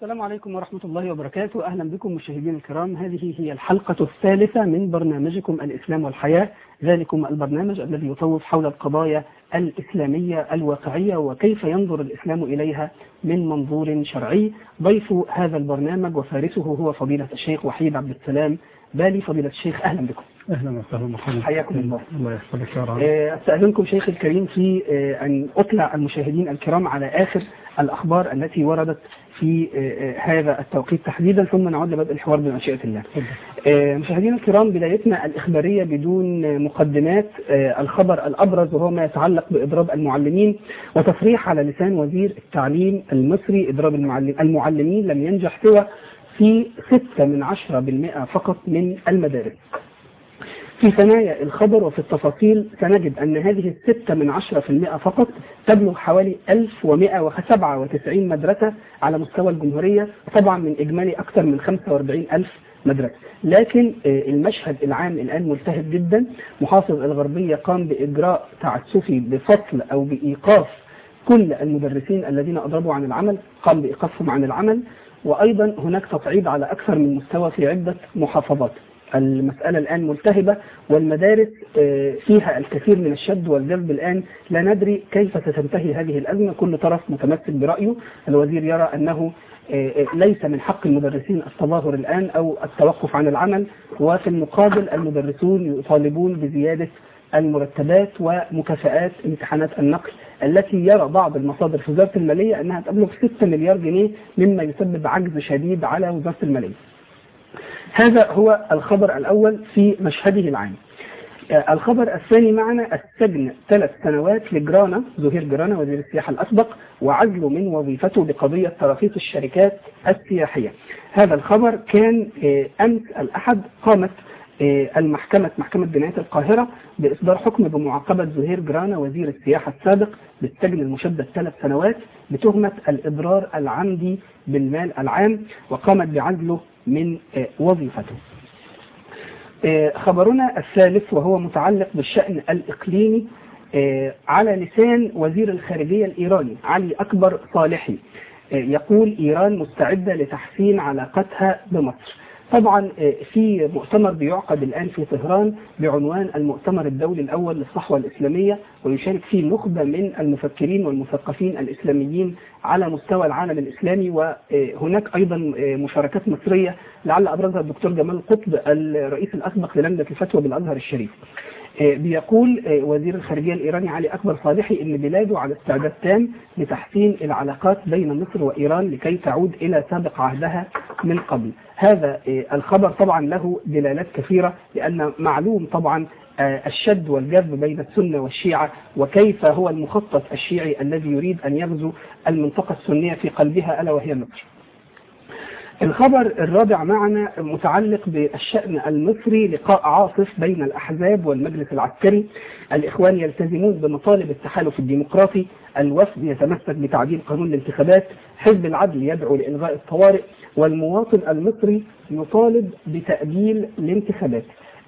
السلام عليكم ورحمة الله وبركاته. أهلا بكم مشاهدينا الكرام. هذه هي الحلقة الثالثة من برنامجكم الإسلام والحياة، ذلكم البرنامج الذي يطوف حول القضايا الإسلامية الواقعية وكيف ينظر الإسلام إليها من منظور شرعي. ضيف هذا البرنامج وفارسه هو فضيلة الشيخ وحيد عبد السلام بالي. فضيلة الشيخ أهلا بكم. أهلا وسهلا مرحبا. حياكم الله. الله يحفظك يا رب. أستأذنكم شيخ الكريم في أن أطلع المشاهدين الكرام على آخر الأخبار التي وردت في هذا التوقيت تحديدا، ثم نعود لبدء الحوار بمشيئة الله. مشاهدينا الكرام، بدايتنا الإخبارية بدون مقدمات. الخبر الأبرز وهو ما يتعلق بإضراب المعلمين، وتصريح على لسان وزير التعليم المصري: إضراب المعلمين لم ينجح سوى في 6% فقط من المدارس. في ثنايا الخبر وفي التفاصيل سنجد أن هذه 6% فقط تبلغ حوالي 1197 مدرسة على مستوى الجمهورية، طبعا من إجمالي أكثر من 45,000 مدرسة. لكن المشهد العام الآن ملتهب جدا. محافظ الغربية قام بإجراء تعسفي بفصل أو بإيقاف كل المدرسين الذين أضربوا عن العمل، قام بإيقافهم عن العمل. وأيضا هناك تصعيد على أكثر من مستوى في عدة محافظات. المسألة الآن ملتهبة والمدارس فيها الكثير من الشد والجذب. الآن لا ندري كيف ستنتهي هذه الأزمة. كل طرف متمسك برأيه. الوزير يرى أنه ليس من حق المدرسين التظاهر الآن أو التوقف عن العمل، وفي المقابل المدرسون يطالبون بزيادة المرتبات ومكافآت امتحانات النقل التي يرى بعض المصادر في وزارة المالية أنها تبلغ 6 مليار جنيه، مما يسبب عجز شديد على وزارة المالية. هذا هو الخبر الأول في مشهده العام. الخبر الثاني معنا: السجن 3 سنوات لجرانا، زهير جرانا وزير السياحة الأسبق، وعزله من وظيفته بقضية تراخيص الشركات السياحية. هذا الخبر كان أمس الأحد قامت محكمة جناية القاهرة بإصدار حكم بمعاقبة زهير جرانا وزير السياحة السابق بالسجن المشدد 3 سنوات بتهمة الإضرار العمدي بالمال العام، وقامت بعزله من وظيفته. خبرنا الثالث وهو متعلق بالشأن الإقليمي، على لسان وزير الخارجية الإيراني علي أكبر صالحي، يقول: إيران مستعدة لتحسين علاقتها بمصر. طبعا في مؤتمر بيعقد الآن في طهران بعنوان المؤتمر الدولي الأول للصحوة الإسلامية، ويشارك فيه نخبة من المفكرين والمثقفين الإسلاميين على مستوى العالم الإسلامي، وهناك أيضا مشاركات مصرية لعل أبرزها الدكتور جمال قطب الرئيس الأسبق للجنة الفتوى بالأزهر الشريف. بيقول وزير الخارجية الإيراني علي أكبر صالحي إن بلاده على استعداد تام لتحسين العلاقات بين مصر وإيران لكي تعود إلى سابق عهدها من قبل. هذا الخبر طبعا له دلالات كثيرة، لأن معلوم طبعا الشد والجذب بين السنة والشيعة، وكيف هو المخطط الشيعي الذي يريد أن يغزو المنطقة السنية في قلبها ألا وهي مصر. الخبر الرابع معنا متعلق بالشأن المصري: لقاء عاصف بين الأحزاب والمجلس العسكري. الإخوان يلتزمون بمطالب التحالف الديمقراطي، الوفد يتمسك بتعديل قانون الانتخابات، حزب العدل يدعو لإلغاء الطوارئ، والمواطن المصري يطالب بتأجيل الانتخابات.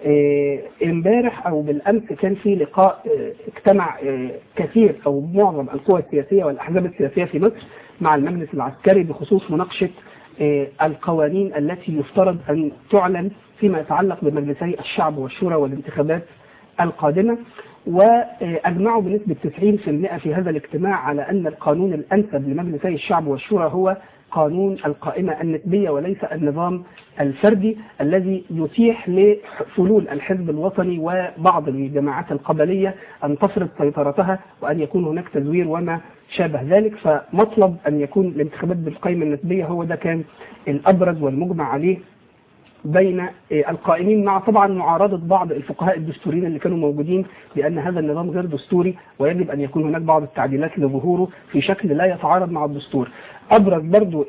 امبارح أو بالأمس كان في لقاء اجتمع كثير أو معظم القوى السياسية والأحزاب السياسية في مصر مع المجلس العسكري بخصوص مناقشة القوانين التي يفترض أن تعلن فيما يتعلق بمجلسي الشعب والشورى والانتخابات القادمة. وأجمعوا بنسبة 90% في هذا الاجتماع على أن القانون الأنسب لمجلسي الشعب والشورى هو قانون القائمة النسبية وليس النظام الفردي الذي يتيح لفلول الحزب الوطني وبعض الجماعات القبلية أن تفرض سيطرتها وأن يكون هناك تزوير وما شابه ذلك. فمطلب أن يكون الانتخابات بالقائمة النسبية هو ده كان الأبرز والمجمع عليه بين القائمين، مع طبعا معارضة بعض الفقهاء الدستوريين اللي كانوا موجودين بأن هذا النظام غير دستوري ويجب أن يكون هناك بعض التعديلات لظهوره في شكل لا يتعارض مع الدستور. أبرز برضو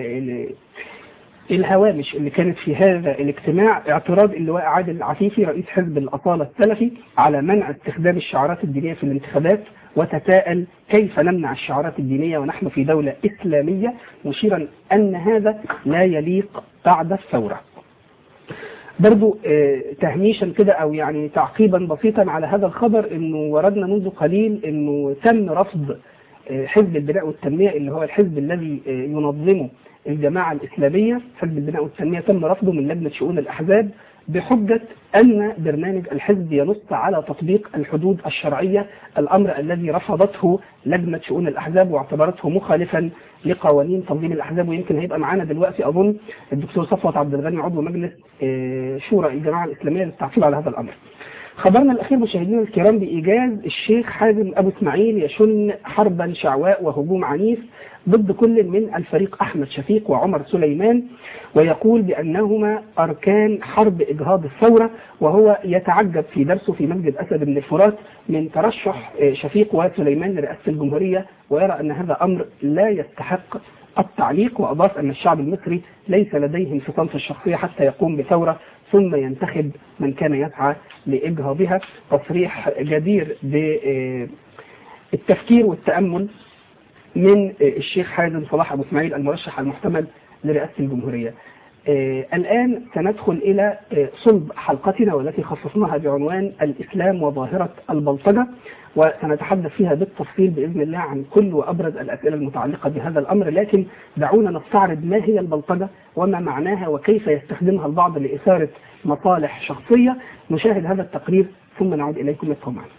الهوامش اللي كانت في هذا الاجتماع اعتراض اللواء عادل عفيفي رئيس حزب الأصالة السلفي على منع استخدام الشعارات الدينية في الانتخابات، وتساءل كيف نمنع الشعارات الدينية ونحن في دولة إسلامية، مشيرا أن هذا لا يليق بعد الثورة. برضو تهميشا كده أو يعني تعقيبا بسيطا على هذا الخبر، إنه وردنا منذ قليل إنه تم رفض حزب البناء والتنمية اللي هو الحزب الذي ينظمه الجماعة الإسلامية. حزب البناء والتنمية تم رفضه من لجنة شؤون الأحزاب بحجة أن برنامج الحزب ينص على تطبيق الحدود الشرعية، الأمر الذي رفضته لجنة شؤون الأحزاب واعتبرته مخالفا لقوانين تنظيم الأحزاب. ويمكن هيبقى معانا دلوقتي أظن الدكتور صفوت عبد الغني عضو مجلس شورى الجماعة الإسلامية للتعقيب على هذا الأمر. خبرنا الأخير مشاهدينا الكرام بإيجاز الشيخ حازم أبو إسماعيل يشن حربا شعواء وهجوم عنيف ضد كل من الفريق أحمد شفيق وعمر سليمان، ويقول بأنهما أركان حرب إجهاض الثورة، وهو يتعجب في درسه في مسجد أسد بن الفرات من ترشح شفيق وسليمان لرئاسة الجمهورية، ويرى أن هذا أمر لا يستحق التعليق. وأضاف أن الشعب المصري ليس لديه انفصام في الشخصية حتى يقوم بثورة ثم ينتخب من كان يسعى لإجهاضها. تصريح جدير بالتفكير والتأمل من الشيخ حازم صلاح أبو إسماعيل المرشح المحتمل لرئاسة الجمهورية. الآن سندخل إلى صلب حلقتنا والتي خصصناها بعنوان الإسلام وظاهرة البلطجة، وسنتحدث فيها بالتفصيل بإذن الله عن كل وأبرز الأسئلة المتعلقة بهذا الأمر. لكن دعونا نستعرض ما هي البلطجة وما معناها وكيف يستخدمها البعض لإثارة مصالح شخصية. نشاهد هذا التقرير ثم نعود إليكم ابقوا معنا.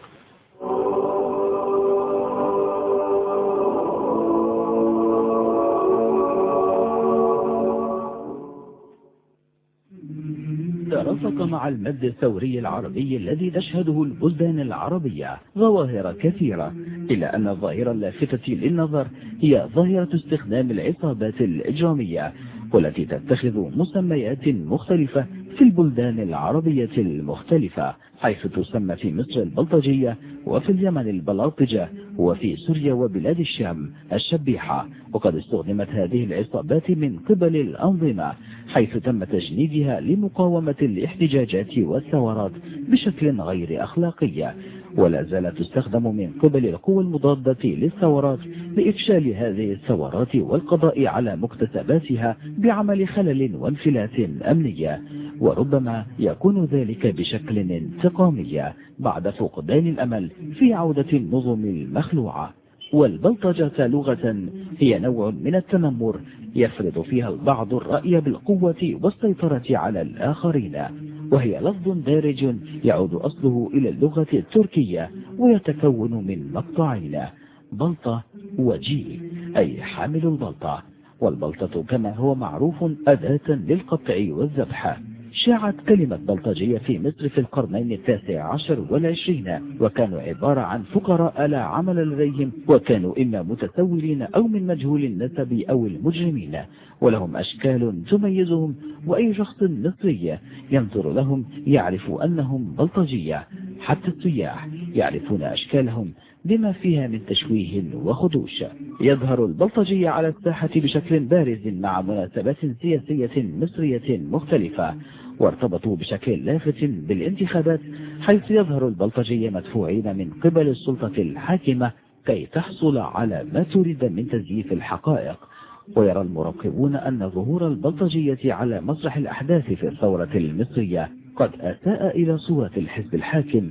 ترافق مع المد الثوري العربي الذي تشهده البلدان العربية ظواهر كثيرة، إلا أن الظاهرة اللافتة للنظر هي ظاهرة استخدام العصابات الإجرامية، والتي تتخذ مسميات مختلفة في البلدان العربية المختلفة، حيث تسمى في مصر البلطجية، وفي اليمن البلاطجة، وفي سوريا وبلاد الشام الشبيحة. وقد استخدمت هذه العصابات من قبل الأنظمة حيث تم تجنيدها لمقاومة الاحتجاجات والثورات بشكل غير أخلاقي، ولا زالت تستخدم من قبل القوى المضادة للثورات لإفشال هذه الثورات والقضاء على مكتسباتها بعمل خلل وانفلات أمنية، وربما يكون ذلك بشكل انتقامي بعد فقدان الأمل في عودة النظم المخلوعة. والبلطجة لغة هي نوع من التنمر يفرض فيها البعض الرأي بالقوة والسيطرة على الآخرين، وهي لفظ دارج يعود أصله إلى اللغة التركية ويتكون من مقطعين: بلطة وجي، أي حامل البلطة. والبلطة كما هو معروف أداة للقطع والذبح. شاعت كلمة بلطجية في مصر في القرنين 19 والعشرين، وكانوا عبارة عن فقراء لا عمل لديهم، وكانوا إما متسولين أو من مجهول النسب أو المجرمين، ولهم أشكال تميزهم، وأي شخص مصري ينظر لهم يعرف أنهم بلطجية. حتى السياح يعرفون أشكالهم بما فيها من تشويه وخدوش. يظهر البلطجية على الساحة بشكل بارز مع مناسبات سياسية مصرية مختلفة، وارتبطوا بشكل لافت بالانتخابات، حيث يظهر البلطجية مدفوعين من قبل السلطة الحاكمة كي تحصل على ما تريد من تزييف الحقائق. ويرى المراقبون أن ظهور البلطجية على مسرح الأحداث في الثورة المصرية قد أساء إلى صورة الحزب الحاكم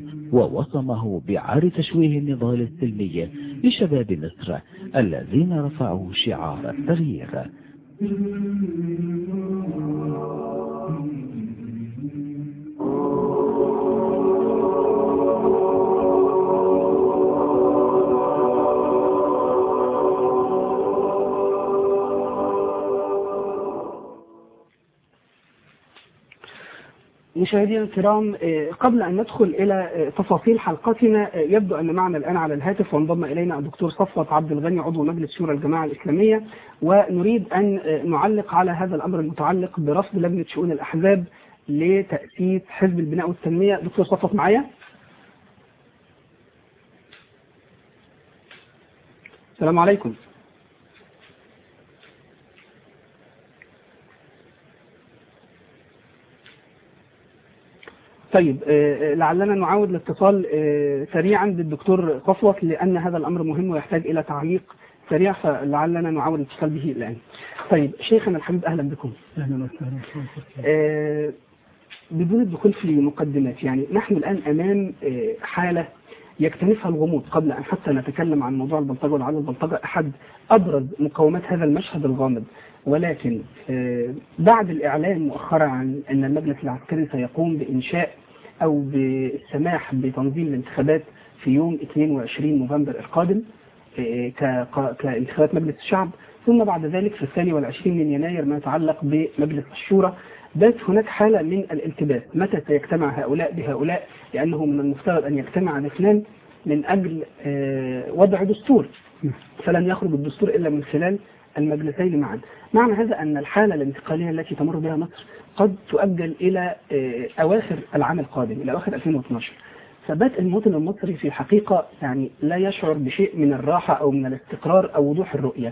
ووصمه بعار تشويه النضال السلمي لشباب مصر الذين رفعوا شعار التغيير. مشاهدينا الكرام، قبل أن ندخل إلى تفاصيل حلقتنا، يبدو أن معنا الآن على الهاتف وانضم إلينا الدكتور صفوت عبد الغني عضو مجلس شورى الجماعة الإسلامية، ونريد أن نعلق على هذا الأمر المتعلق برفض لجنة شؤون الأحزاب لتأسيس حزب البناء والتنمية. دكتور صفوت معايا؟ السلام عليكم. طيب، لعلنا نعاود الاتصال سريعا بالدكتور صفوت لأن هذا الأمر مهم ويحتاج إلى تعليق سريع، فلعلنا نعاود الاتصال به الآن. طيب شيخنا الحبيب، أهلا بكم. أهلا وسهلا. بدون الدخول في مقدمات، يعني نحن الآن أمام حالة يكتنفها الغموض قبل أن حتى نتكلم عن موضوع البلطجة ولعل البلطجة أحد أبرز مقومات هذا المشهد الغامض. ولكن بعد الإعلان مؤخرا عن أن المجلس العسكري سيقوم بإنشاء أو بالسماح بتنظيم الانتخابات في يوم 22 نوفمبر القادم كانتخابات مجلس الشعب، ثم بعد ذلك في 22 من يناير ما يتعلق بمجلس الشورى، بات هناك حالة من الالتباس. متى سيجتمع هؤلاء بهؤلاء؟ لأنه من المفترض أن يجتمع الاثنان من أجل وضع دستور، فلن يخرج الدستور إلا من خلال المجلسين معا. معنى هذا أن الحالة الانتقالية التي تمر بها مصر قد تؤجل إلى أواخر العام القادم، إلى أواخر 2012. فبات المواطن المصري في الحقيقة يعني لا يشعر بشيء من الراحة أو من الاستقرار أو وضوح الرؤية.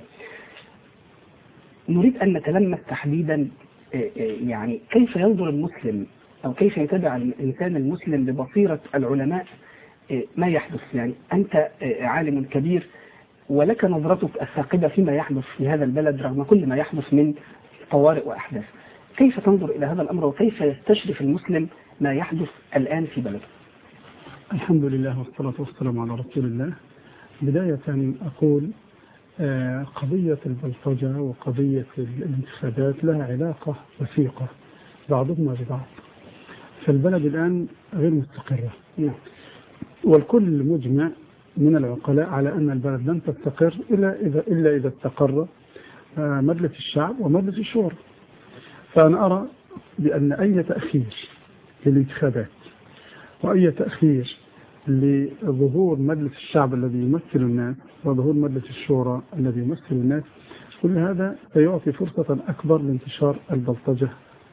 نريد أن نتلمس تحديدا يعني كيف ينظر المسلم أو كيف يتابع الإنسان المسلم ببصيرة العلماء ما يحدث. يعني أنت عالم كبير ولك نظرتك الثاقبة فيما يحدث في هذا البلد رغم كل ما يحدث من طوارئ وأحداث. كيف تنظر إلى هذا الأمر وكيف يستشرف المسلم ما يحدث الآن في بلده؟ الحمد لله والصلاة والسلام على رسول الله. بداية أقول قضية البلطجة وقضية الانتخابات لها علاقة وثيقة بعضهما ببعض. فالبلد الآن غير مستقرة، والكل مجمع من العقلاء على أن البلد لن تستقر إلا إذا استقر مجلس الشعب ومجلس الشورى. فأنا أرى بأن أي تأخير للانتخابات وأي تأخير لظهور مجلس الشعب الذي يمثل الناس وظهور مجلس الشورى الذي يمثل الناس، كل هذا سيعطي فرصة أكبر لانتشار البلطجة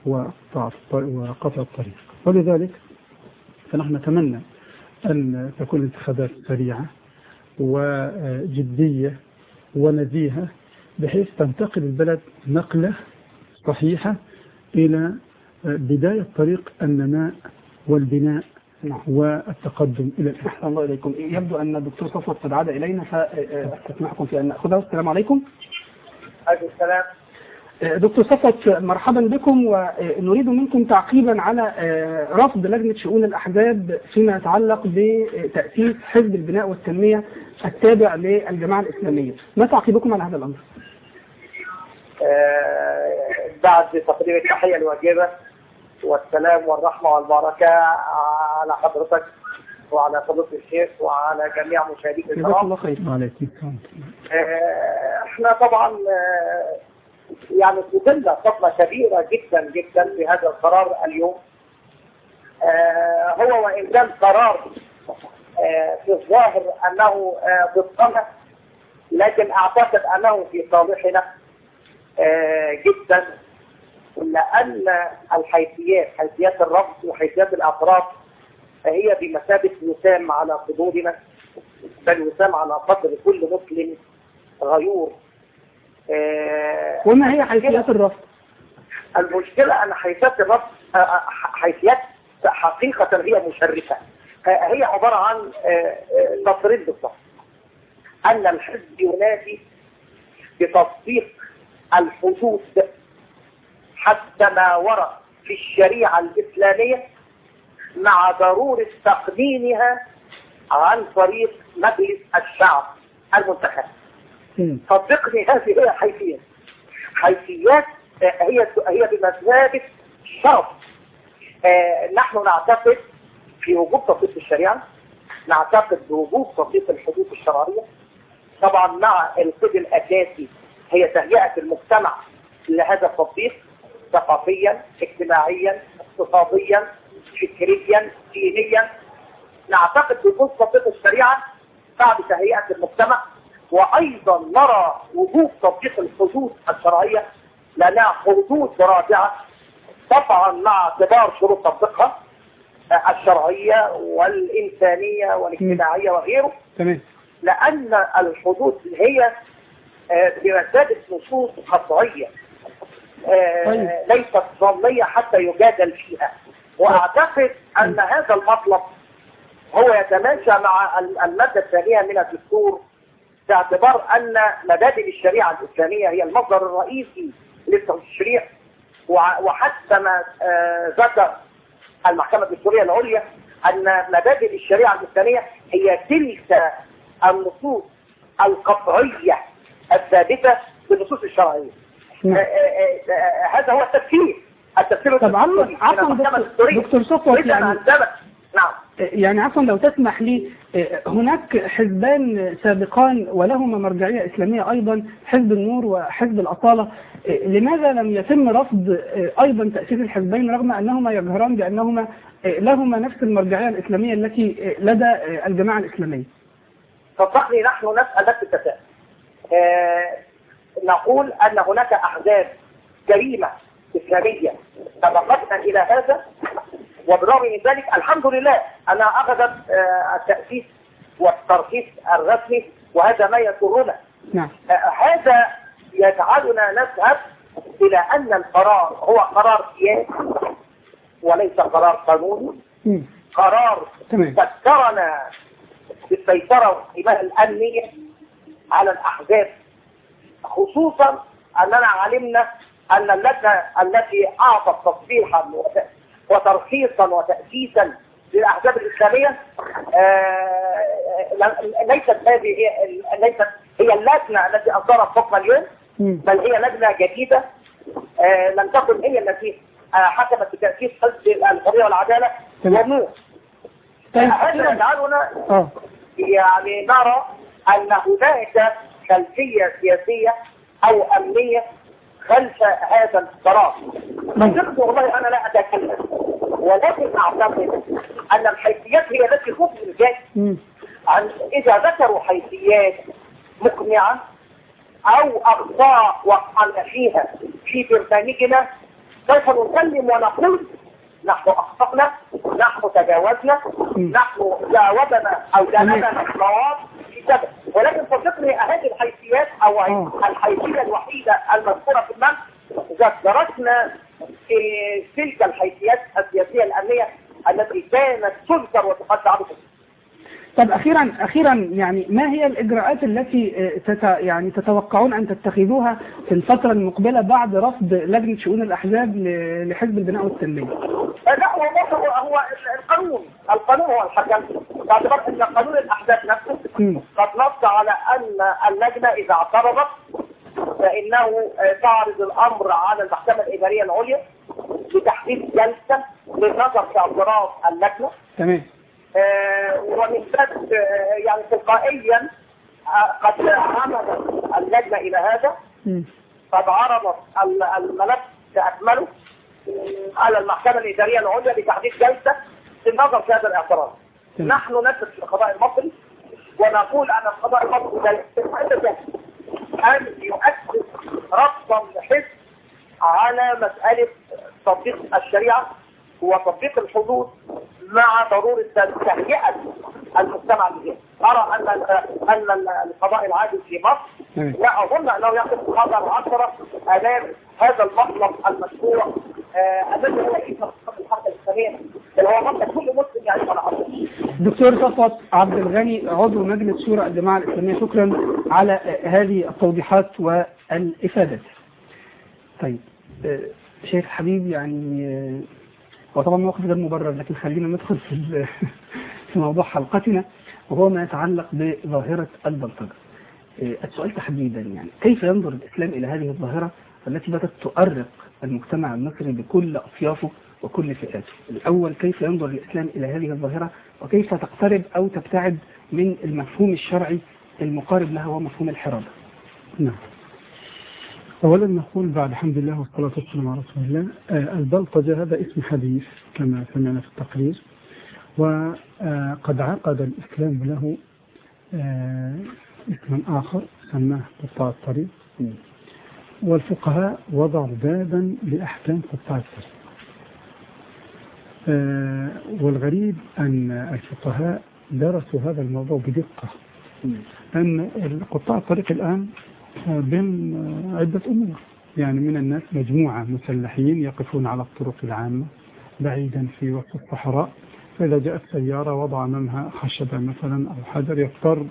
وقطع الطريق. ولذلك فنحن نتمنى أن تكون الانتخابات سريعة وجدية ونزيهة بحيث تنتقل البلد نقلة صحيحة إلى بداية طريق النماء والبناء والتقدم إلى الأحسن. أحسن الله إليكم. يبدو أن الدكتور صفوت قد عاد إلينا فأستسمحكم في أن نأخذه. السلام عليكم. عليكم السلام. دكتور صفوت مرحبا بكم، ونريد منكم تعقيبا على رفض لجنة شؤون الأحزاب فيما يتعلق بتأسيس حزب البناء والتنمية التابع للجماعة الإسلامية. ما تعقيبكم على هذا الأمر؟ بعد تقديم التحية الواجبة والسلام والرحمة والبركة على حضرتك وعلى فضيلة الشيخ وعلى جميع مشاهديك الكرام. جزاك الله خير. وعليكم السلام. احنا طبعا يعني صدمنا صدمة كبيرة جدا جدا بهذا القرار اليوم. هو وإن كان قرار في الظاهر أنه ضدنا، لكن أعتقد أنه في صالحنا جدا، لأن حيثيات الرفض وحيثيات الأطراف هي بمثابة وسام على صدورنا، بل وسام على صدر كل مسلم غيور. وما هي حيثيات الرفض؟ المشكلة أن حيثيات الرفض حيثيات حقيقة هي مشرفة. هي عبارة عن تصريح بالضبط أن الحزب ينادي بتصديق الحدود حتى ما ورد في الشريعة الإسلامية مع ضرورة تقنينها عن طريق مجلس الشعب المنتخب. صدقني هذه هي حيثيات هي بمثابة شرف. نحن نعتقد في وجود تطبيق الشريعة، نعتقد بوجود تطبيق الحدود الشرعية، طبعا مع القيد الأساسي هي تهيئة المجتمع لهذا التطبيق ثقافيا، اجتماعيا، اقتصاديا، فكريا، دينيا. نعتقد بوجود تطبيق الشريعة بعد تهيئة المجتمع، وأيضا نرى وجود تطبيق الحدود الشرعية لنا حدود رادعة طبعا مع اعتبار شروط تطبيقها الشرعية والإنسانية والاجتماعية وغيره. تمام. لأن الحدود هي بمثابة نصوص قطعية ليست ظنية حتى يجادل فيها. وأعتقد أن هذا المطلب هو يتماشى مع المادة الثانية من الدستور، باعتبار أن مبادئ الشريعة الإسلامية هي المصدر الرئيسي للتشريع. وحتى ما ذكر المحكمة الدستورية العليا أن مبادئ الشريعة الإسلامية هي تلك النصوص القطعية الثابتة بالنصوص الشرعية. هذا هو التفسير طب عفوا دكتور صفوت، نعم يعني عفوا لو تسمح لي، هناك حزبان سابقان ولهما مرجعية إسلامية أيضا، حزب النور وحزب الأصالة، لماذا لم يتم رفض أيضا تأسيس الحزبين رغم أنهما يجهران بأنهما لهما نفس المرجعية الإسلامية التي لدى الجماعة الإسلامية؟ صدقني نحن نسأل نفس التساؤل. نقول أن هناك أحزاب جريمة إسلامية سبقتنا إلى هذا، وبرغم من ذلك الحمد لله أنا أخذت التأسيس والترخيص الرسمي، وهذا ما يسرنا. نعم. هذا يجعلنا نذهب إلى أن القرار هو قرار سياسي وليس قرار قانوني. قرار فكرنا بالسيطرة والحماية الأمنية على الأحزاب، خصوصا أننا علمنا أن اللجنة التي أعطت تصريحا وترخيصا وتأسيسا للأحزاب الإسلامية ليست هي اللجنة التي أصدرت حكم اليوم، بل هي لجنة جديدة لم تكن هي التي حكمت بتأسيس حزب الحرية والعدالة والنور. هذا يجعلنا يعني نرى أن هناك خلفية سياسية أو أمنية خلف هذا القرار. والله أنا لا أتكلم، ولكن أعتقد أن الحيثيات هي التي تفهم الجاي. إذا ذكروا حيثيات مقنعة أو أخطاء وقعنا فيها في برنامجنا سوف نسلم ونقول نحن أخطأنا، نحن تجاوزنا، نحن جاوزنا أو جاوزنا الصواب في كذا. ولكن صدقني هذه الحيثيات أو الحيثية الوحيدة المذكورة في المنهج إذا درسنا في تلك الحيثيات السياسية الأمنية التي كانت تذكر وتقدم. طب أخيرا يعني ما هي الإجراءات التي يعني تتوقعون أن تتخذوها في الفترة المقبلة بعد رفض لجنة شؤون الأحزاب لحزب البناء والتنمية؟ لا هو القانون هو الحكم، باعتبار أن قانون الأحزاب نفسه قد نص على أن اللجنة إذا اعترضت فإنه تعرض الأمر على المحكمة الإدارية العليا لتحديد جلسة للنظر في اعتراض اللجنة. تمام. ومن ذلك يعني تلقائيا قد عمدت اللجنة إلى هذا، قد عرضت الملف كأكمله على المحكمة الإدارية العليا لتحديد جلسة للنظر في هذا الاعتراض. نحن نثق في القضاء المصري ونقول أن القضاء المصري أن يؤسس ربطا لحزب على مسألة تطبيق الشريعة وتطبيق الحدود مع ضرورة تهيئة المجتمع الجديد. أرى أن القضاء العادل في مصر لا أظن أنه يقف قدر 10 أمام هذا المطلب المشروع الذي هو رئيس الحركة الإسلامية اللي هو مطلب كل مسلم يعيش على أرضه. دكتور صفوت عبد الغني عضو مجلس شورى الجماعة الإسلامية، شكرا على هذه التوضيحات والإفادات. طيب شيخ حبيب، يعني وطبعا موقف غير مبرر، لكن خلينا ندخل في موضوع حلقتنا وهو ما يتعلق بظاهرة البلطجة. السؤال تحديدا يعني كيف ينظر الإسلام إلى هذه الظاهرة التي بدأت تؤرق المجتمع المصري بكل أطيافه وكل فئاته؟ الأول، كيف ينظر الإسلام إلى هذه الظاهرة وكيف تقترب أو تبتعد من المفهوم الشرعي المقارب لها وهو مفهوم الحرابة؟ نعم. أولا نقول بعد الحمد لله والصلاة والسلام على رسول الله، البلطجة هذا اسم حديث كما سمعنا في التقرير، وقد عقد الإسلام له اسما آخر سماه قطاع الطريق، والفقهاء وضعوا بابا لأحكام قطاع الطريق. والغريب أن الفقهاء درسوا هذا الموضوع بدقة، أن قطاع الطريق الآن بين عدة أمور، يعني من الناس مجموعة مسلحين يقفون على الطرق العامة بعيدا في وسط الصحراء، فإذا جاءت سيارة وضع أمامها خشبة مثلا أو حجر يضطر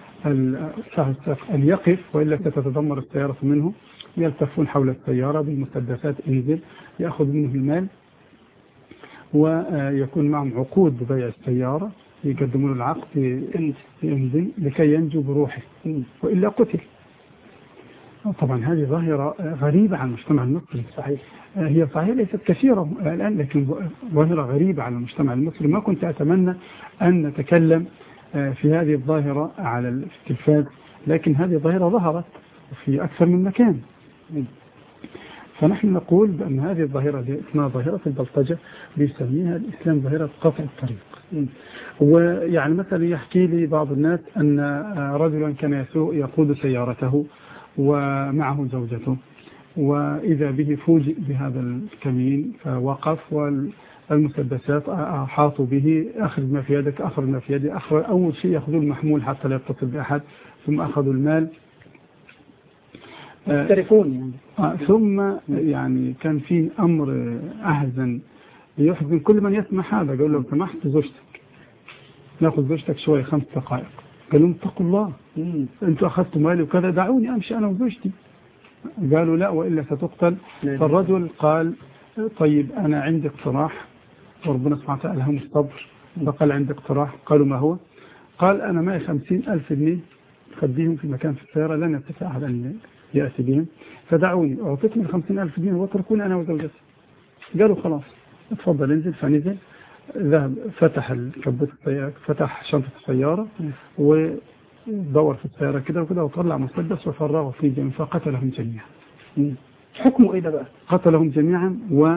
أن يقف وإلا ستتدمر السيارة منه، يلتفون حول السيارة بالمسدسات، انزل يأخذ منه المال ويكون معهم عقود ببيع السيارة، يقدمون له العقد يمضي لكي ينجو بروحه وإلا قتل. طبعا هذه ظاهرة غريبة على المجتمع المصري. صحيح. هي صحيح ليست كثيرة الآن، لكن ظاهرة غريبة على المجتمع المصري. ما كنت أتمنى أن نتكلم في هذه الظاهرة على التلفاز، لكن هذه ظاهرة ظهرت في أكثر من مكان. فنحن نقول بأن هذه الظاهرة اسمها ظاهرة البلطجة، بيسميها الإسلام ظاهرة قطع الطريق. ويعني مثلا يحكي لي بعض الناس أن رجلا كان يقود سيارته ومعه زوجته، وإذا به فوجئ بهذا الكمين فوقف، والمسدسات حاطوا به، أخذ ما في يدك، أخذ ما في يدي، أول شيء يأخذوا المحمول حتى لا يتصل بأحد، ثم أخذوا المال التليفون يعني. ثم يعني كان في أمر أحزن يحزن كل من يسمع هذا. قال له سمحت زوجتك، ناخذ زوجتك شوي 5 دقائق. قال لهم اتقوا الله، انتوا أخذتوا مالي وكذا، دعوني أمشي أنا وزوجتي. قالوا لا وإلا ستقتل. فالرجل قال طيب أنا عندي اقتراح، وربنا سبحانه وتعالى لهم الصبر. فقال عندي اقتراح. قالوا ما هو؟ قال أنا معي 50,000 جنيه، خديهم في مكان في السيارة لن يستطيع أحد أن يأتي بهم، فدعوني أعطيتني 50,000 جنيه واتركوني أنا وزوجتي. قالوا خلاص اتفضل انزل. فنزل، ذهب فتح الكبوت السيارة، فتح شنطة السيارة ودور في السيارة كده وكده، وطلع مسدس وفرغه في جميع، فقتلهم جميعا. حكمه ايه ده بقى؟ قتلهم جميعا،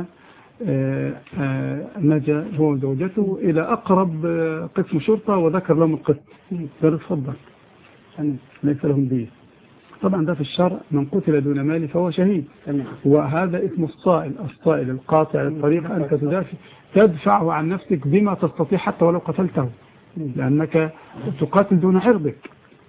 ونجا هو وزوجته إلى أقرب قسم شرطة وذكر لهم القسم. قالوا اتفضل ليس لهم دية. طبعا ده في الشرع من قتل دون مال فهو شهيد. وهذا اسم الصائل القاطع الطريق، أنت تدفعه عن نفسك بما تستطيع حتى ولو قتلته، لأنك تقاتل دون عرضك.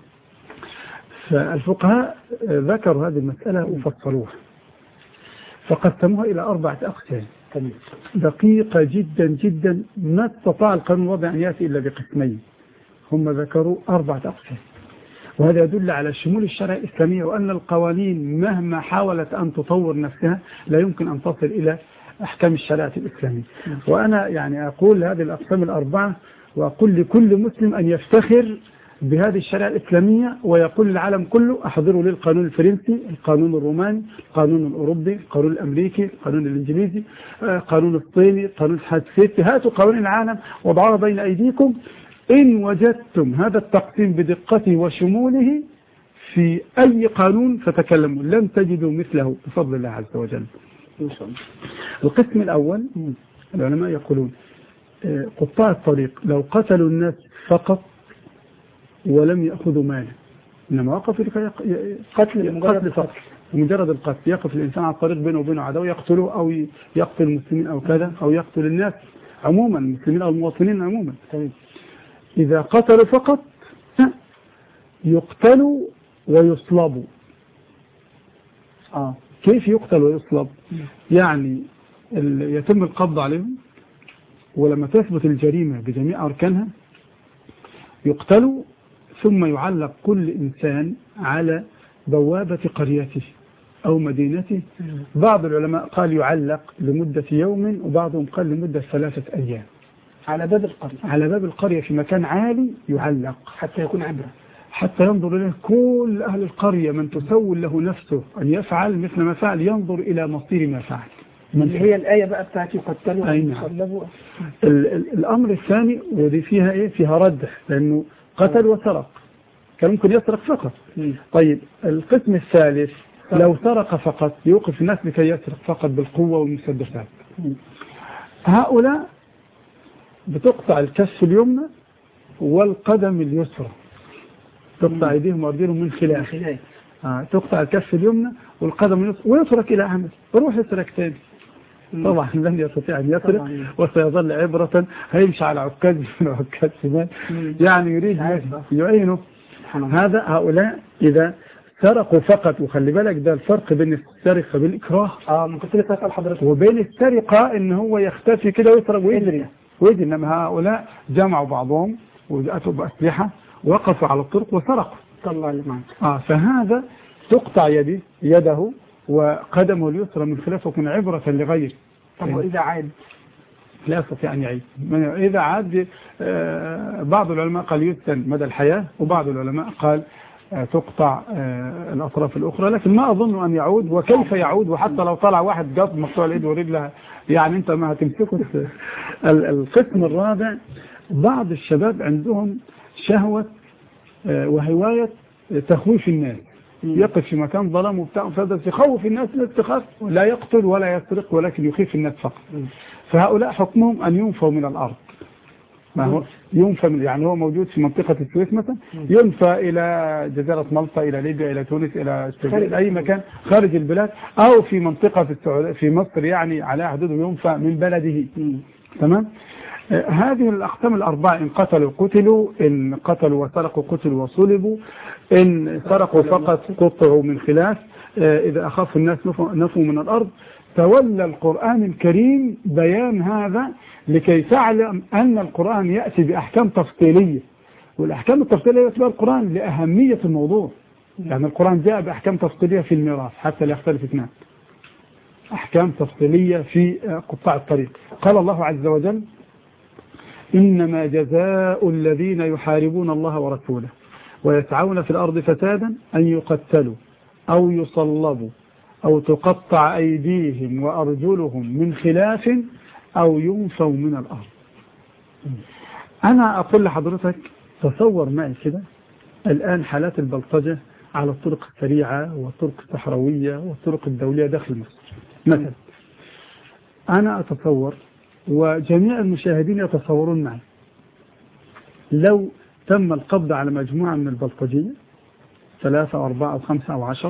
فالفقهاء ذكروا هذه المسألة وفصلوها، فقسموها إلى 4 أقسام دقيقة جدا جدا، ما استطاع القانون الوضع أن يأتي إلا بقسمين. هم ذكروا 4 أقسام، وهذا يدل على شمول الشريعة الإسلامية، وأن القوانين مهما حاولت أن تطور نفسها لا يمكن أن تصل إلى أحكام الشريعة الإسلامية. وأنا يعني أقول هذه الأقسام 4، وأقول لكل مسلم أن يفتخر بهذه الشريعة الإسلامية، ويقول للعالم كله أحضروا لي القانون الفرنسي، القانون الروماني، القانون الأوروبي، القانون الأمريكي، القانون الإنجليزي، القانون الصيني، قانون الاتحاد السوفيتي، هاتوا قوانين العالم وضعوها بين أيديكم. إن وجدتم هذا التقسيم بدقته وشموله في أي قانون فتكلموا، لن تجدوا مثله بفضل الله عز وجل. القسم الأول العلماء يقولون قطاع الطريق لو قتلوا الناس فقط ولم يأخذوا مالا، إنما وقفوا قتل فقط، ومجرد القتل يقف الإنسان على الطريق بينه وبينه عدو يقتله، أو يقتل المسلمين أو كذا، أو يقتل الناس عموما، المسلمين أو المواطنين عموما. إذا قتلوا فقط يقتلوا ويصلبوا. كيف يقتل ويصلب؟ يعني يتم القبض عليهم، ولما تثبت الجريمة بجميع أركانها يقتلوا، ثم يعلق كل إنسان على بوابة قريته أو مدينته. بعض العلماء قال يعلق لمدة يوم، وبعضهم قال لمدة 3 أيام على باب القرية. على باب القرية في مكان عالي يعلق حتى يكون عبرة، حتى ينظر إليه كل أهل القرية، من تسول له نفسه أن يفعل مثل ما فعل ينظر إلى مصير ما فعل. اللي هي الآية بقى بتاعت يقتلوا ويصلبوا. الأمر الثاني ودي فيها إيه؟ فيها ردح، لأنه قتل وسرق، كان ممكن يسرق فقط. طيب القسم الثالث لو سرق فقط يوقف الناس لكي يسرق فقط بالقوة والمسدسات. هؤلاء بتقطع الكف اليمنى والقدم اليسرى، تقطع ايديهم وارجلهم من خلاف. تقطع الكف اليمنى والقدم اليسرى ويترك الى عمل، يروح يسرق تاني. طبعا لن يستطيع ان يسرق، وسيظل عبرة، هيمشي على عكاز من عكاز شمال، يعني يريد يعينه. هؤلاء اذا سرقوا فقط، وخلي بالك ده الفرق بين السرقة بالإكراه ممكن تسأل حضرتك، وبين السرقة ان هو يختفي كده ويسرق ويجري. إنما هؤلاء جمعوا بعضهم وأتوا بأسلحة وقفوا على الطرق وسرقوا. طلع اللي معك. فهذا تقطع يده وقدمه اليسرى من خلافه، يكون عبرة لغيره. طب وإذا عاد؟ لا يستطيع أن يعيش. إذا عاد بعض العلماء قال يسجن مدى الحياة، وبعض العلماء قال تقطع الأطراف الأخرى، لكن ما أظن أن يعود. وكيف يعود؟ وحتى لو طلع واحد قط مقطوع اليد ورجلها يعني أنت ما هتمسكه. القسم الرابع، بعض الشباب عندهم شهوة وهواية تخويف الناس، يقف في مكان ظلام وبتاع فبدأ يخوف الناس للاتخاذ، لا يقتل ولا يسرق ولكن يخيف الناس فقط. فهؤلاء حكمهم أن ينفوا من الأرض. ما هو ينفى، يعني هو موجود في منطقة السويس مثلا، ينفى إلى جزيرة مالطا، إلى ليبيا، إلى تونس، إلى أي مكان خارج البلاد، أو في منطقة في السعودية في مصر يعني على حدوده، ينفى من بلده. تمام. هذه الأقسام الأربعة، إن قتلوا قتلوا، إن قتلوا وسرقوا قتلوا وصلبوا، إن سرقوا فقط قطعوا من خلاف، إذا أخاف الناس نفوا من الأرض. تولى القرآن الكريم بيان هذا لكي تعلم أن القرآن يأتي بأحكام تفصيلية، والأحكام التفصيلية يتبع القرآن لأهمية الموضوع. يعني القرآن جاء بأحكام تفصيلية في الميراث حتى لا يختلف اثنان، أحكام تفصيلية في قطاع الطريق. قال الله عز وجل: إنما جزاء الذين يحاربون الله ورسوله ويسعون في الأرض فسادا أن يقتلوا أو يصلبوا أو تقطع أيديهم وأرجلهم من خلاف أو ينفوا من الأرض. أنا أقول لحضرتك تصور معي كده الآن حالات البلطجة على الطرق السريعة والطرق الصحراوية والطرق الدولية داخل مصر مثلا. أنا أتصور وجميع المشاهدين يتصورون معي، لو تم القبض على مجموعة من البلطجية 3 أو 4 أو 5 أو 10،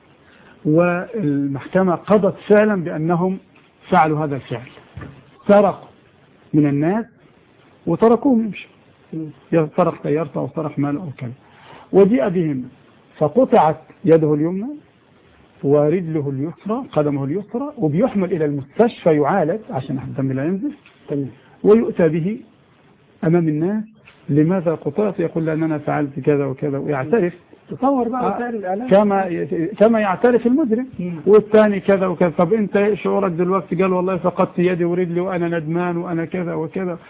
والمحكمة قضت فعلا بأنهم فعلوا هذا الفعل، سرقوا من الناس وتركوهم يمشوا، سرق سيارته أو سرق ماله أو كذا، وجيء بهم فقطعت يده اليمنى ورجله اليسرى قدمه اليسرى، وبيحمل إلى المستشفى يعالج عشان الدم لا ينزف، ويؤتى به أمام الناس. لماذا قطعت؟ يقول لأننا فعلت كذا وكذا، ويعترف. تصور بقى وسائل الإعلام كما يعترف المجرم. والثاني كذا وكذا. طب أنت شعورك دلوقتي؟ قال والله فقدت يدي ورجلي وأنا ندمان وأنا كذا وكذا.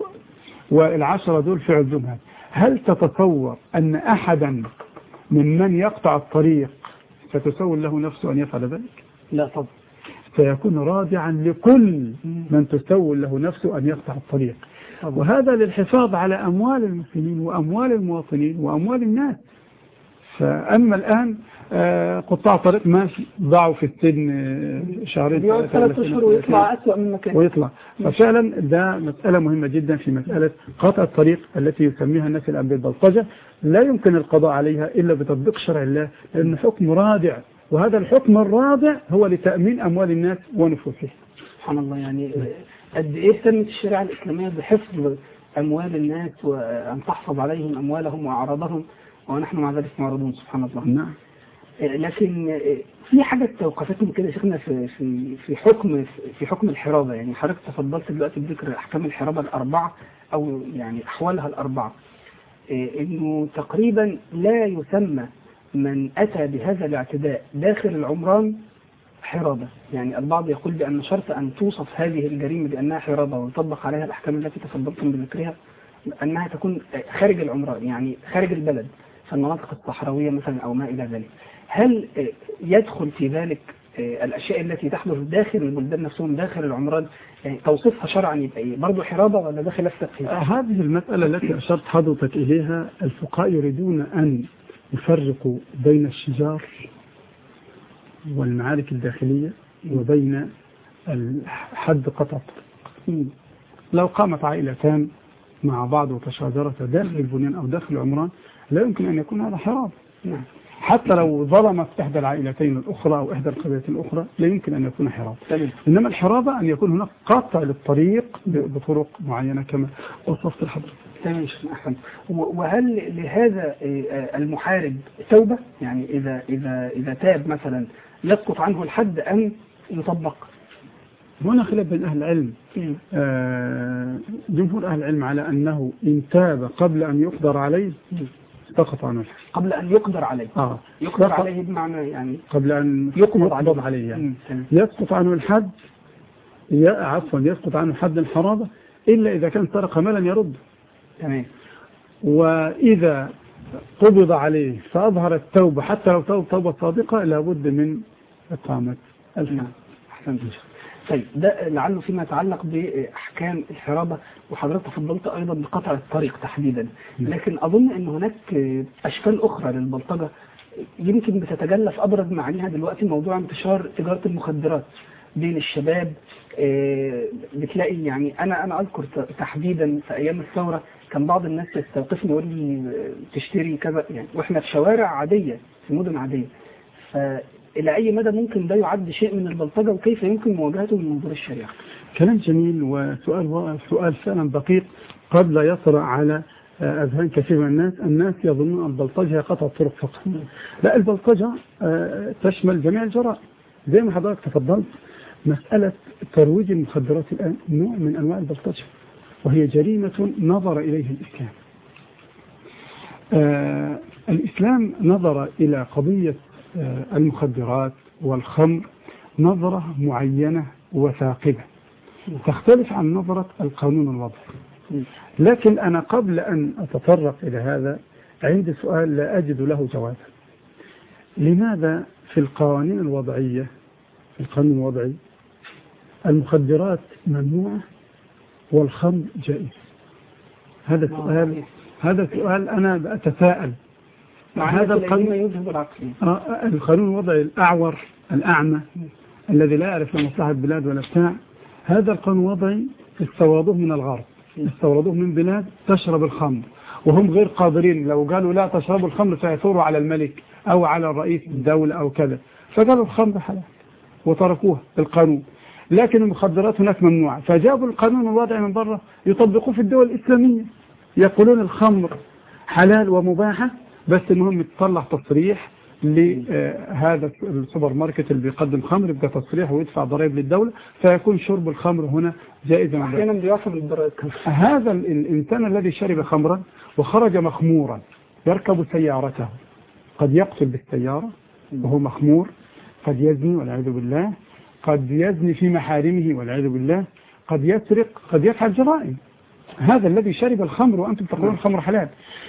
وال10 دول في عزومها. هل تتصور أن أحدا من يقطع الطريق ستسول له نفسه أن يفعل ذلك؟ لا طبعا. سيكون رادعا لكل من تسول له نفسه أن يقطع الطريق. وهذا للحفاظ على أموال المسلمين وأموال المواطنين وأموال الناس. فأما الآن قطاع طريق ماشي ضاعوا في السجن شهرين 3 أشهر ويطلع أسوأ من مكان ويطلع. ففعلا ده مسألة مهمة جدا في مسألة قطع الطريق التي يسميها الناس الآن بالبلطجة. لا يمكن القضاء عليها إلا بتطبيق شرع الله، لأنه حكم رادع، وهذا الحكم الرادع هو لتأمين أموال الناس ونفوسهم. سبحان الله. يعني قد إيه اهتمت الشريعة الإسلامية بحفظ أموال الناس وأن تحفظ عليهم أموالهم وأعراضهم، ونحن مع ذلك معرضون. سبحان الله. نعم. لكن في حاجة توقفتني كده شيخنا في حكم الحرابة. يعني حضرتك تفضلت دلوقتي بذكر أحكام الحرابة الأربعة أو يعني أحوالها الأربعة، إنه تقريبا لا يسمى من أتى بهذا الاعتداء داخل العمران حرابة. يعني البعض يقول بأن شرط أن توصف هذه الجريمة بأنها حرابة ويطبق عليها الأحكام التي تفضلتم بذكرها أنها تكون خارج العمران، يعني خارج البلد في المناطق الصحراوية مثلا أو ما إلى ذلك. هل يدخل في ذلك الأشياء التي تحدث داخل البلدان نفسهم داخل العمران، يعني توصيفها شرعا يبقى إيه؟ برضه حرابة ولا داخل الفقه؟ هذه المسألة التي أشرت حضرتك إليها الفقهاء يريدون أن يفرقوا بين الشجار والمعارك الداخلية وبين حد قطع الطريق. لو قامت عائلتان مع بعض وتشاجرتا داخل البنيان أو داخل العمران لا يمكن أن يكون هذا حرام. حتى لو ظلمت إحدى العائلتين الأخرى أو إحدى القبيلتين الأخرى لا يمكن أن يكون حرام. إنما الحرابة أن يكون هناك قطع للطريق بطرق معينة كما وصفت الحضرتك. تمام شيخنا أحسن. وهل لهذا المحارب توبة؟ يعني إذا تاب مثلا يسقط عنه الحد أم يطبق؟ هنا خلاف بين أهل العلم. جمهور أهل العلم على أنه إن تاب قبل أن يقدر عليه سقط عنه الحد. قبل أن يقدر عليه. يقدر عليه بمعنى يعني قبل أن يقبض عليه يعني. يسقط عنه الحد يسقط عنه حد الحرابة إلا إذا كان سرق مالا يرد. تمام. وإذا قبض عليه فأظهر التوبة حتى لو توبة صادقة لابد من إقامة الحد. أحسنت. طيب ده لعله فيما يتعلق بأحكام الحرابة، وحضرتك تفضلت أيضا بقطع الطريق تحديدا، لكن أظن أن هناك أشكال أخرى للبلطجة يمكن بتتجلى في أبرز معانيها دلوقتي موضوع انتشار تجارة المخدرات بين الشباب. بتلاقي يعني أنا أذكر تحديدا في أيام الثورة كان بعض الناس يستوقفني ويقول لي تشتري كذا، يعني وإحنا في شوارع عادية في مدن عادية. إلى أي مدى ممكن ده يعد شيء من البلطجة، وكيف يمكن مواجهته من منظور الشريعة؟ كلام جميل وسؤال فعلا دقيق قد لا يطرأ على أذهان كثير من الناس يظنون أن البلطجة هي قطع الطرق فقط. لا، البلطجة تشمل جميع الجرائم زي ما حضرتك تفضلت. مسألة ترويج المخدرات الآن نوع من أنواع البلطجة، وهي جريمة نظر إليه الإسلام. الإسلام نظر إلى قضية المخدرات والخمر نظرة معينة وثاقبة تختلف عن نظرة القانون الوضعي. لكن أنا قبل أن أتطرق إلى هذا عندي سؤال لا أجد له جوابا. لماذا في القوانين الوضعية، في القانون الوضعي، المخدرات ممنوعة والخمر جائز؟ هذا سؤال أنا أتساءل. هذا القانون يذهب العقل. القانون الوضعي الأعور الأعمى الذي لا يعرف مصلحة البلاد ولا بتاع، هذا القانون الوضعي استوردوه من الغرب، استوردوه من بلاد تشرب الخمر وهم غير قادرين. لو قالوا لا تشربوا الخمر سيثوروا على الملك أو على رئيس الدولة أو كذا، فقالوا الخمر حلال وتركوها القانون. لكن المخدرات هناك ممنوعة، فجابوا القانون الوضعي من برا يطبقوه في الدول الإسلامية، يقولون الخمر حلال ومباحة، بس المهم تطلع تصريح لهذا السوبر ماركت اللي بيقدم خمر، يبقى تصريح ويدفع ضرائب للدولة، فيكون شرب الخمر هنا جائزا. أحيانا بيوافق الضرائب. هذا الإنسان الذي شرب خمرا وخرج مخمورا يركب سيارته، قد يقتل بالسيارة وهو مخمور، قد يزني والعياذ بالله، قد يزني في محارمه والعياذ بالله، قد يسرق، قد يفعل جرائم. هذا الذي شرب الخمر وأنتم تقولون الخمر حلال.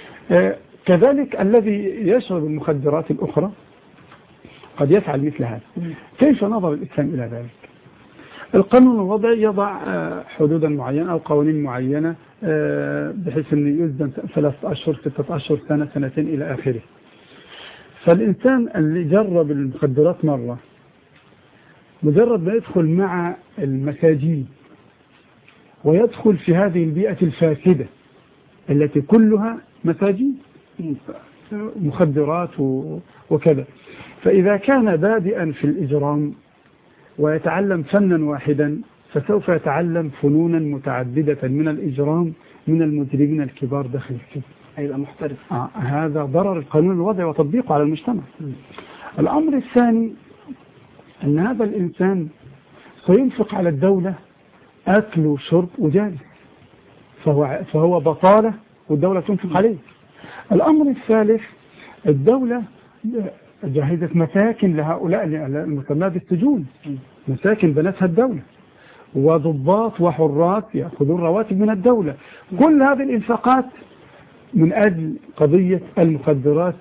كذلك الذي يشرب المخدرات الأخرى قد يفعل مثل هذا. كيف نظر الإسلام إلى ذلك؟ القانون الوضعي يضع حدودا معينة أو قوانين معينة بحيث أن يسجن 3 أشهر 6 أشهر سنة سنتين إلى آخره. فالإنسان اللي جرب المخدرات مرة، مجرد ما يدخل مع المساجين ويدخل في هذه البيئة الفاسدة التي كلها مساجين مخدرات وكذا، فإذا كان بادئا في الإجرام ويتعلم فنا واحدا فسوف يتعلم فنونا متعددة من الإجرام من المجرمين الكبار داخل السجن، هيبقى محترف. هذا ضرر القانون الوضعي وتطبيقه على المجتمع. الأمر الثاني أن هذا الإنسان سينفق على الدولة أكل وشرب وجالس، فهو بطالة والدولة تنفق عليه. الأمر الثالث، الدولة جهزت مساكن لهؤلاء المسمى بالسجون، مساكن بنتها الدولة، وضباط وحراس يأخذون رواتب من الدولة. كل هذه الإنفاقات من أجل قضية المخدرات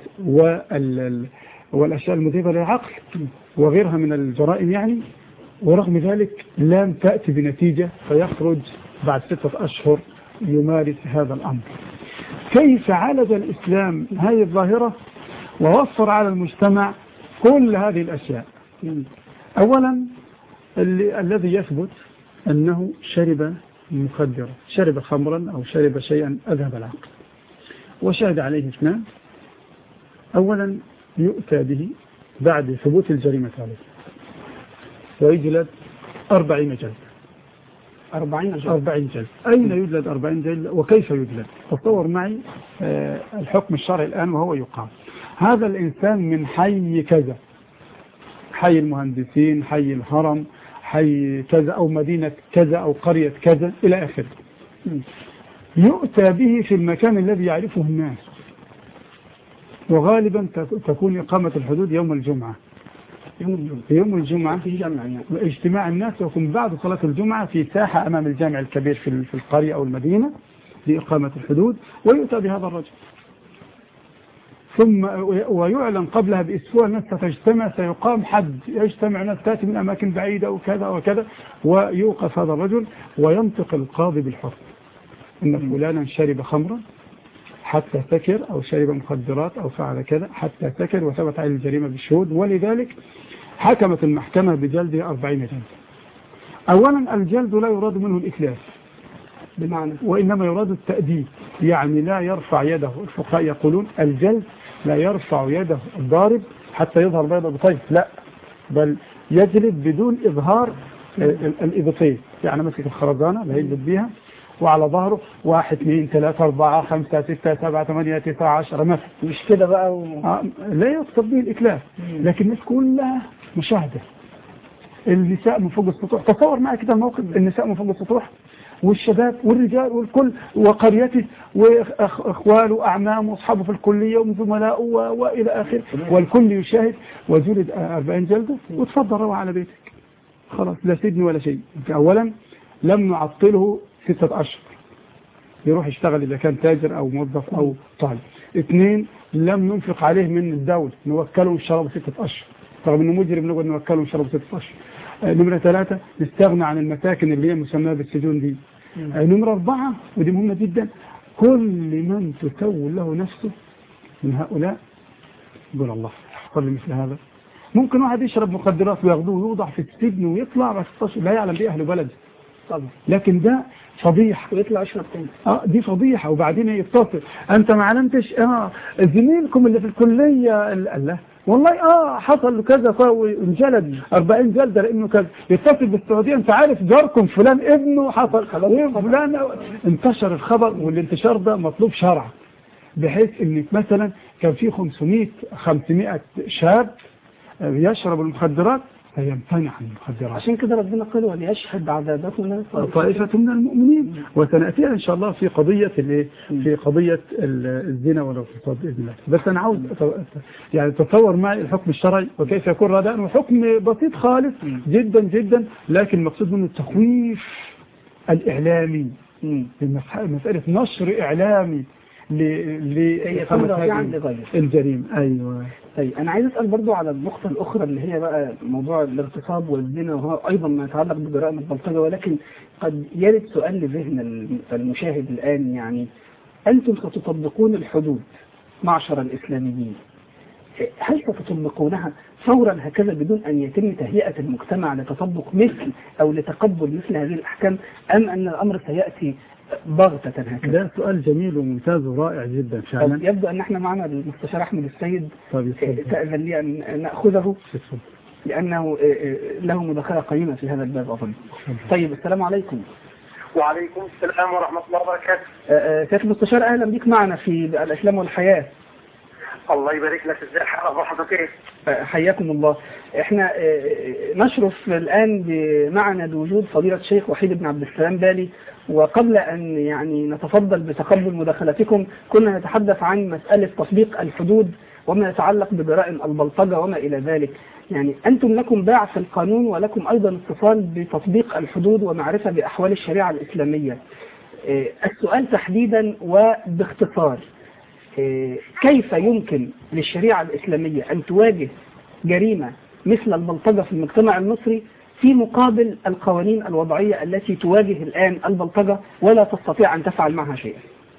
والأشياء المذهبة للعقل وغيرها من الجرائم يعني، ورغم ذلك لم تأتي بنتيجة، فيخرج بعد 6 أشهر يمارس هذا الأمر. كيف عالج الإسلام هذه الظاهرة ووفر على المجتمع كل هذه الأشياء؟ أولا الذي يثبت أنه شرب مخدرا، شرب خمرا أو شرب شيئا أذهب العقل، وشهد عليه 2. أولا يؤتى به بعد ثبوت الجريمة عليه ويجلد 40 جلد. 40 جلد. أين يجلد 40 جلد وكيف يجلد؟ تصور معي الحكم الشرعي الآن وهو يقام. هذا الإنسان من حي كذا، حي المهندسين، حي الهرم، حي كذا أو مدينة كذا أو قرية كذا إلى آخره. يؤتى به في المكان الذي يعرفه الناس، وغالبا تكون إقامة الحدود يوم الجمعة، يوم الجمعة في جمع يعني. اجتماع الناس يكون بعد صلاة الجمعة في ساحة أمام الجامع الكبير في القرية أو المدينة لإقامة الحدود، ويؤتى بهذا الرجل، ثم ويعلن قبلها بأسبوع الناس ستجتمع، سيقام حد، يجتمع ناس تأتي من أماكن بعيدة وكذا وكذا، ويوقف هذا الرجل وينطق القاضي بالحكم إن فلانا شرب خمرا حتى سكر، أو شرب مخدرات، أو فعل كذا حتى سكر، وثبت عليه الجريمة بالشهود، ولذلك حكمت المحكمة بجلده 40 جلدة. أولا الجلد لا يراد منه الإتلاف بمعنى، وإنما يراد التأديب، يعني لا يرفع يده. الفقهاء يقولون الجلد لا يرفع يده الضارب حتى يظهر بيضة بطيف، لا، بل يجلد بدون إظهار الإبطين، يعني مسك الخرزانة لا يجلد بها وعلى ظهره 1 2 3 4 5 6 7 8 9 10 مثلا، مش كده بقى لا يقصد به الإتلاف، لكن الناس كلها مشاهدة. النساء من فوق السطوح، تصور معي كده الموقف، النساء من فوق السطوح والشباب والرجال والكل، وقريته واخواله واعمامه واصحابه في الكليه وزملائه والى اخره، والكل يشاهد، وجلد 40 جلده، وتفضل روح على بيتك خلاص، لا سجن ولا شيء. اولا لم نعطله 6 أشهر يروح يشتغل اذا كان تاجر او موظف او طالب. 2 لم ننفق عليه من الدوله، نوكله الشراب 6 أشهر، رغم انه مجرم نقعد نوكله الشراب 6 أشهر. نمرة 3 نستغنى عن المساكن اللي هي مسمى بالسجون دي. نمرة 4 ودي مهمة جدا، كل من تسول له نفسه من هؤلاء يقول الله حصل لي مثل هذا. ممكن واحد يشرب مخدرات وياخذوه ويوضع في السجن ويطلع بس لا يعلم به أهل بلده طبعا، لكن ده فضيحة، ويطلع يشرب تاني. دي فضيحة. وبعدين يتصل انت ما علمتش زميلكم اللي في الكلية الله والله حصل له كذا وانجلد 40 جلدة لانه كذا، يتصل بالسعودية انت عارف جاركم فلان ابنه حصل فلان، انتشر الخبر، والانتشار ده مطلوب شرعا، بحيث ان مثلا كان في 500 شاب يشرب المخدرات فيمتنع عن المخدرات. عشان كده ربنا قال وليشهد عذابكم طائفة من المؤمنين، وسنأتي إن شاء الله في قضية الزنا والاغتصاب بإذن الله. بس أنا عاوز يعني تتصور معي الحكم الشرعي وكيف يكون رداء، وحكم بسيط خالص جدا جدا، لكن المقصود منه التخويف الإعلامي، مسألة نشر إعلامي الجريمة. أيوة. طيب أنا عايز أسأل برضو على النقطة الأخرى اللي هي بقى موضوع الاغتصاب والزنا، وهو أيضا ما يتعلق بجرائم البلطجة، ولكن قد يرد سؤال لذهن المشاهد الآن، يعني أنتم ستطبقون الحدود معشر الإسلاميين، هل ستطبقونها فورا هكذا بدون أن يتم تهيئة المجتمع لتطبق مثل أو لتقبل مثل هذه الأحكام، أم أن الأمر سيأتي بغتة هكذا؟ ده سؤال جميل وممتاز ورائع جدا فعلا. يبدو أن احنا معنا المستشار أحمد السيد، تأذن لي أن نأخذه لأنه له مداخلة قيمة في هذا الباب أظن. طيب السلام عليكم. وعليكم السلام ورحمة الله وبركاته. سيادة المستشار أهلا بك معنا في الإسلام والحياة. الله يبارك لك، ازاي حضرتك؟ حياكم الله. احنا نشرف الآن معنا بوجود فضيلة الشيخ وحيد بن عبد السلام بالي، وقبل أن يعني نتفضل بتقبل مداخلتكم كنا نتحدث عن مسألة تطبيق الحدود وما يتعلق بجرائم البلطجة وما إلى ذلك. يعني أنتم لكم باع في القانون ولكم أيضا اتصال بتطبيق الحدود ومعرفة بأحوال الشريعة الإسلامية. السؤال تحديدا وباختصار، كيف يمكن للشريعة الإسلامية أن تواجه جريمة مثل البلطجة في المجتمع المصري في مقابل القوانين الوضعية التي تواجه الآن البلطجة ولا تستطيع أن تفعل معها شيئا؟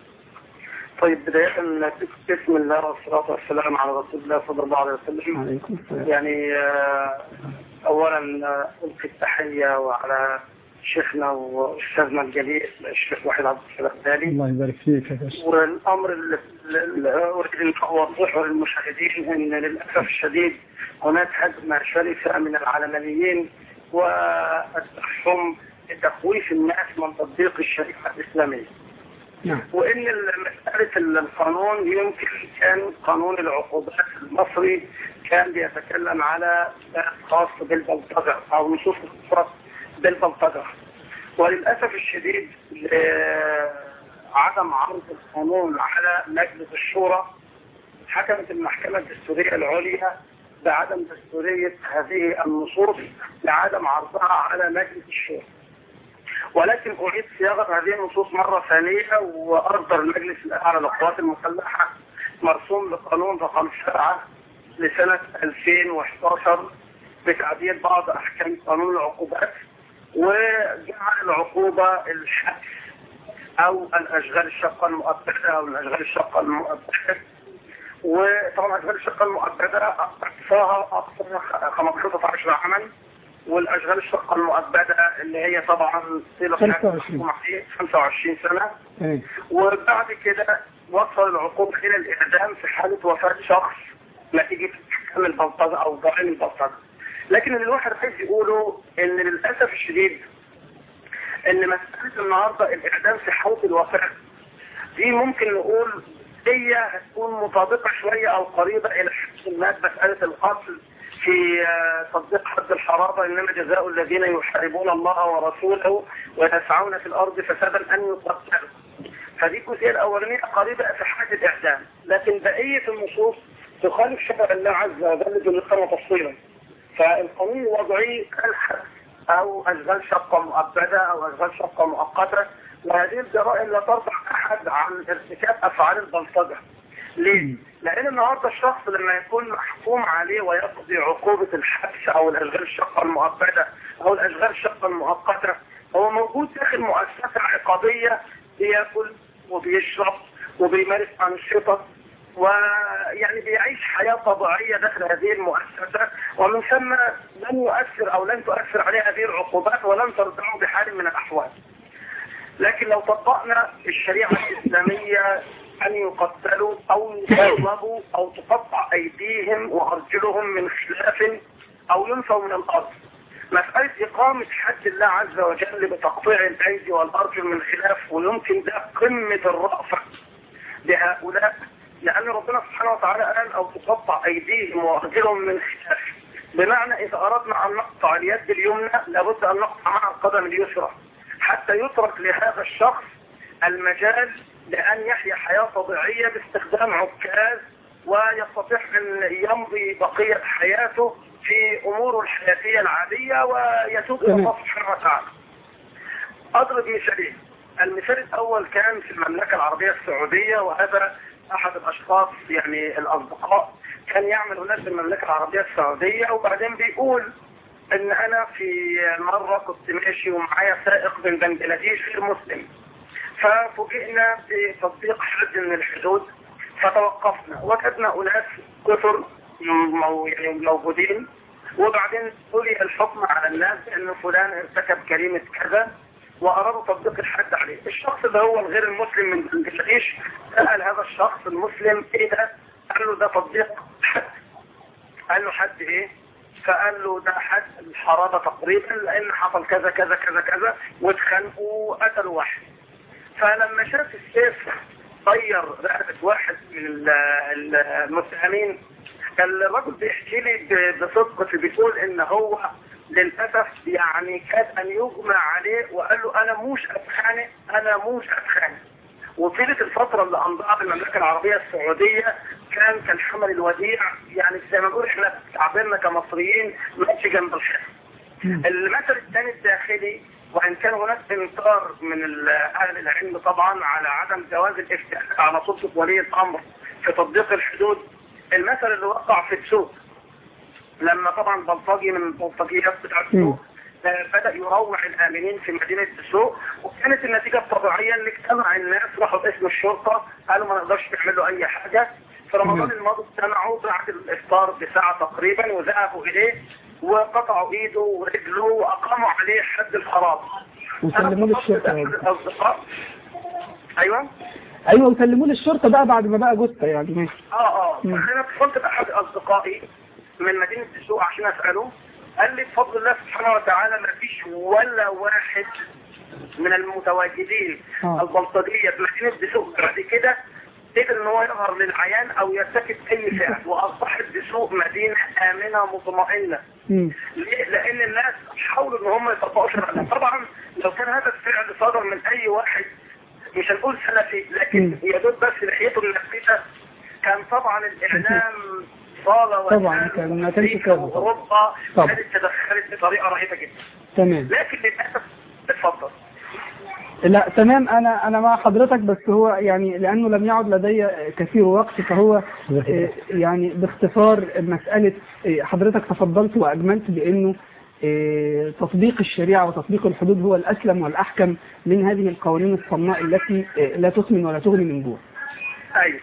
طيب بداية بسم الله والصلاة والسلام على رسول الله صلى الله عليه وسلم. عليكم السلام. يعني أولا ألقي التحية وعلى شيخنا وأستاذنا الجليل الشيخ وحيد عبد السلام بالي. الله يبارك فيك يا باشا. والأمر اللي أريد أن أوضحه للمشاهدين أن للأسف الشديد هناك هجمة شرسة من العلمانيين والتحكم لتخويف الناس من تطبيق الشريعة الإسلامية. نعم. وإن مسألة القانون يمكن كان قانون العقوبات المصري كان بيتكلم على خاص بالبلطجة أو نصوص خاصة بالبلطجة، وللأسف الشديد عدم عرض القانون على مجلس الشورى حكمت المحكمة الدستورية العليا بعدم دستورية هذه النصوص لعدم عرضها على مجلس الشورى. ولكن أعيد صياغة هذه النصوص مرة ثانية، وأصدر المجلس الأعلى للقوات المسلحة مرسوم بقانون رقم 7 لسنة 2011 بتعديل بعض أحكام قانون العقوبات، وجعل العقوبة الحبس أو الأشغال الشاقة المؤبدة أو الأشغال الشاقة المؤبدة. وطبعا الأشغال الشاقة المؤبدة أقصاها 15 عاما، والأشغال الشاقة المؤبدة اللي هي طبعا 25 سنة. وبعد كده وصل العقوبة إلى الإعدام في حالة وفاة شخص نتيجة احكام البلطجة أو جرائم البلطجة. لكن اللي الواحد عايز يقوله إن للأسف الشديد إن مسألة النهاردة الإعدام في حالة الوفاة دي ممكن نقول هي هتكون مطابقة شوية أو قريبة إلى مسألة القتل في تطبيق حد الحرابة، إنما جزاء الذين يحاربون الله ورسوله ويسعون في الأرض فسادا أن يقتلوا. فدي الجزئية الأولانية قريبة في حد الإعدام، لكن بقية النصوص تخالف شرع الله عز وجل جملة تفصيلا. فالقانون الوضعي الحبس أو أشغال شاقة مؤبدة أو أشغال شاقة مؤقتة، وهذه الجرائم لا ترفع أحد عن ارتكاب أفعال البلطجة. ليه؟ لأن النهارده الشخص لما يكون محكوم عليه ويقضي عقوبة الحبس أو الأشغال الشاقة المؤبدة أو الأشغال الشاقة المؤقتة، هو موجود داخل مؤسسة عقابية بياكل وبيشرب وبيمارس أنشطة ويعني بيعيش حياة طبيعية داخل هذه المؤسسة، ومن ثم لن يؤثر أو لن تؤثر عليه هذه العقوبات ولن ترجعه بحال من الأحوال. لكن لو طبقنا الشريعة الإسلامية أن يقتلوا أو يصلبوا أو تقطع أيديهم وأرجلهم من خلاف أو ينفوا من الأرض، مسألة إقامة حد الله عز وجل بتقطيع الأيدي والأرجل من خلاف، ويمكن ده قمة الرأفة بهؤلاء، لأن ربنا سبحانه وتعالى قال أو تقطع أيديهم وأرجلهم من خلاف، بمعنى إذا أردنا أن نقطع اليد اليمنى لابد أن نقطع معها القدم اليسرى حتى يترك لهذا الشخص المجال لأن يحيا حياة طبيعية باستخدام عكاز ويستطيع أن يمضي بقية حياته في أموره الحياتية العادية ويتوب إلى الله سبحانه وتعالى. أضرب مثالين. المثال الأول كان في المملكة العربية السعودية، وهذا أحد الأشخاص يعني الأصدقاء كان يعمل هناك في المملكة العربية السعودية، وبعدين بيقول إن أنا في مرة كنت ماشي ومعايا سائق من بنجلاديش غير مسلم، ففوجئنا بتطبيق حد من الحدود فتوقفنا، وجدنا أناس كثر يعني موجودين، وبعدين تلي الحكم على الناس ان فلان ارتكب جريمة كذا وارادوا تطبيق الحد عليه. الشخص اللي هو الغير المسلم من بنجلاديش سأل هذا الشخص المسلم ايه ده؟ قال له ده تطبيق حد. قال له حد ايه؟ فقال له ده حد الحرابة تقريبا، لان حصل كذا كذا كذا كذا واتخانقوا وقتلوا واحد. فلما شاف السيف طير رقبة واحد من المتهمين، الرجل بيحكي لي بصدق بيقول ان هو للأسف يعني كاد ان يجمع عليه، وقال له انا مش اتخانق انا مش اتخانق. وطيلة الفترة اللي امضاها في المملكة العربية السعودية كان حمل الوديع، يعني زي ما نقول احنا تعبيرنا كمصريين ماشي جنب الحيط. المثل الثاني الداخلي، وان كان هناك انكار من اهل العلم طبعا على عدم جواز الافتاء على سلطة ولي الامر في تطبيق الحدود، المثل اللي وقع في السوق لما طبعا بلطجي من البلطجيات بتاع السوق بدأ يروع الآمنين في مدينة السوق، وكانت النتيجة الطبيعية ان اجتمع الناس راحوا باسم الشرطة قالوا ما نقدرش نعملوا اي حاجة. في رمضان الماضي اجتمعوا بعد الافطار بساعة تقريبا وذهبوا اليه وقطعوا ايده ورجله واقاموا عليه حد الحرام وسلموه للشرطة. ايوه وسلموه للشرطة بقى بعد ما بقى جثة يعني ماشي. انا اتصلت باحد اصدقائي من مدينة السوق عشان اسأله، قال لي بفضل الله سبحانه وتعالى ما فيش ولا واحد من المتواجدين البلطجية في مدينة السوق بعد كده قدر ان هو يظهر للعيان او يرتكب اي فعل، واصبحت السوق مدينة امنة مطمئنة. ليه؟ لان الناس حاولوا ان هم يطبقوا شرع. طبعا لو كان هذا الفعل صدر من اي واحد مش هنقول سلفي لكن يدل بس لحيته النفسية، كان طبعا الاعلام الصالة طبعا ما كانش كده. أوروبا طبعا. كانت تدخلت بطريقة رهيبة جدا. تمام. لكن للأسف اتفضل. لا تمام، انا مع حضرتك، بس هو يعني لانه لم يعد لدي كثير وقت، فهو يعني باختصار مسألة حضرتك تفضلت واجملت بانه تطبيق الشريعة وتطبيق الحدود هو الاسلم والاحكم من هذه القوانين الصماء التي لا تسمن ولا تغني من جوع. ايوه.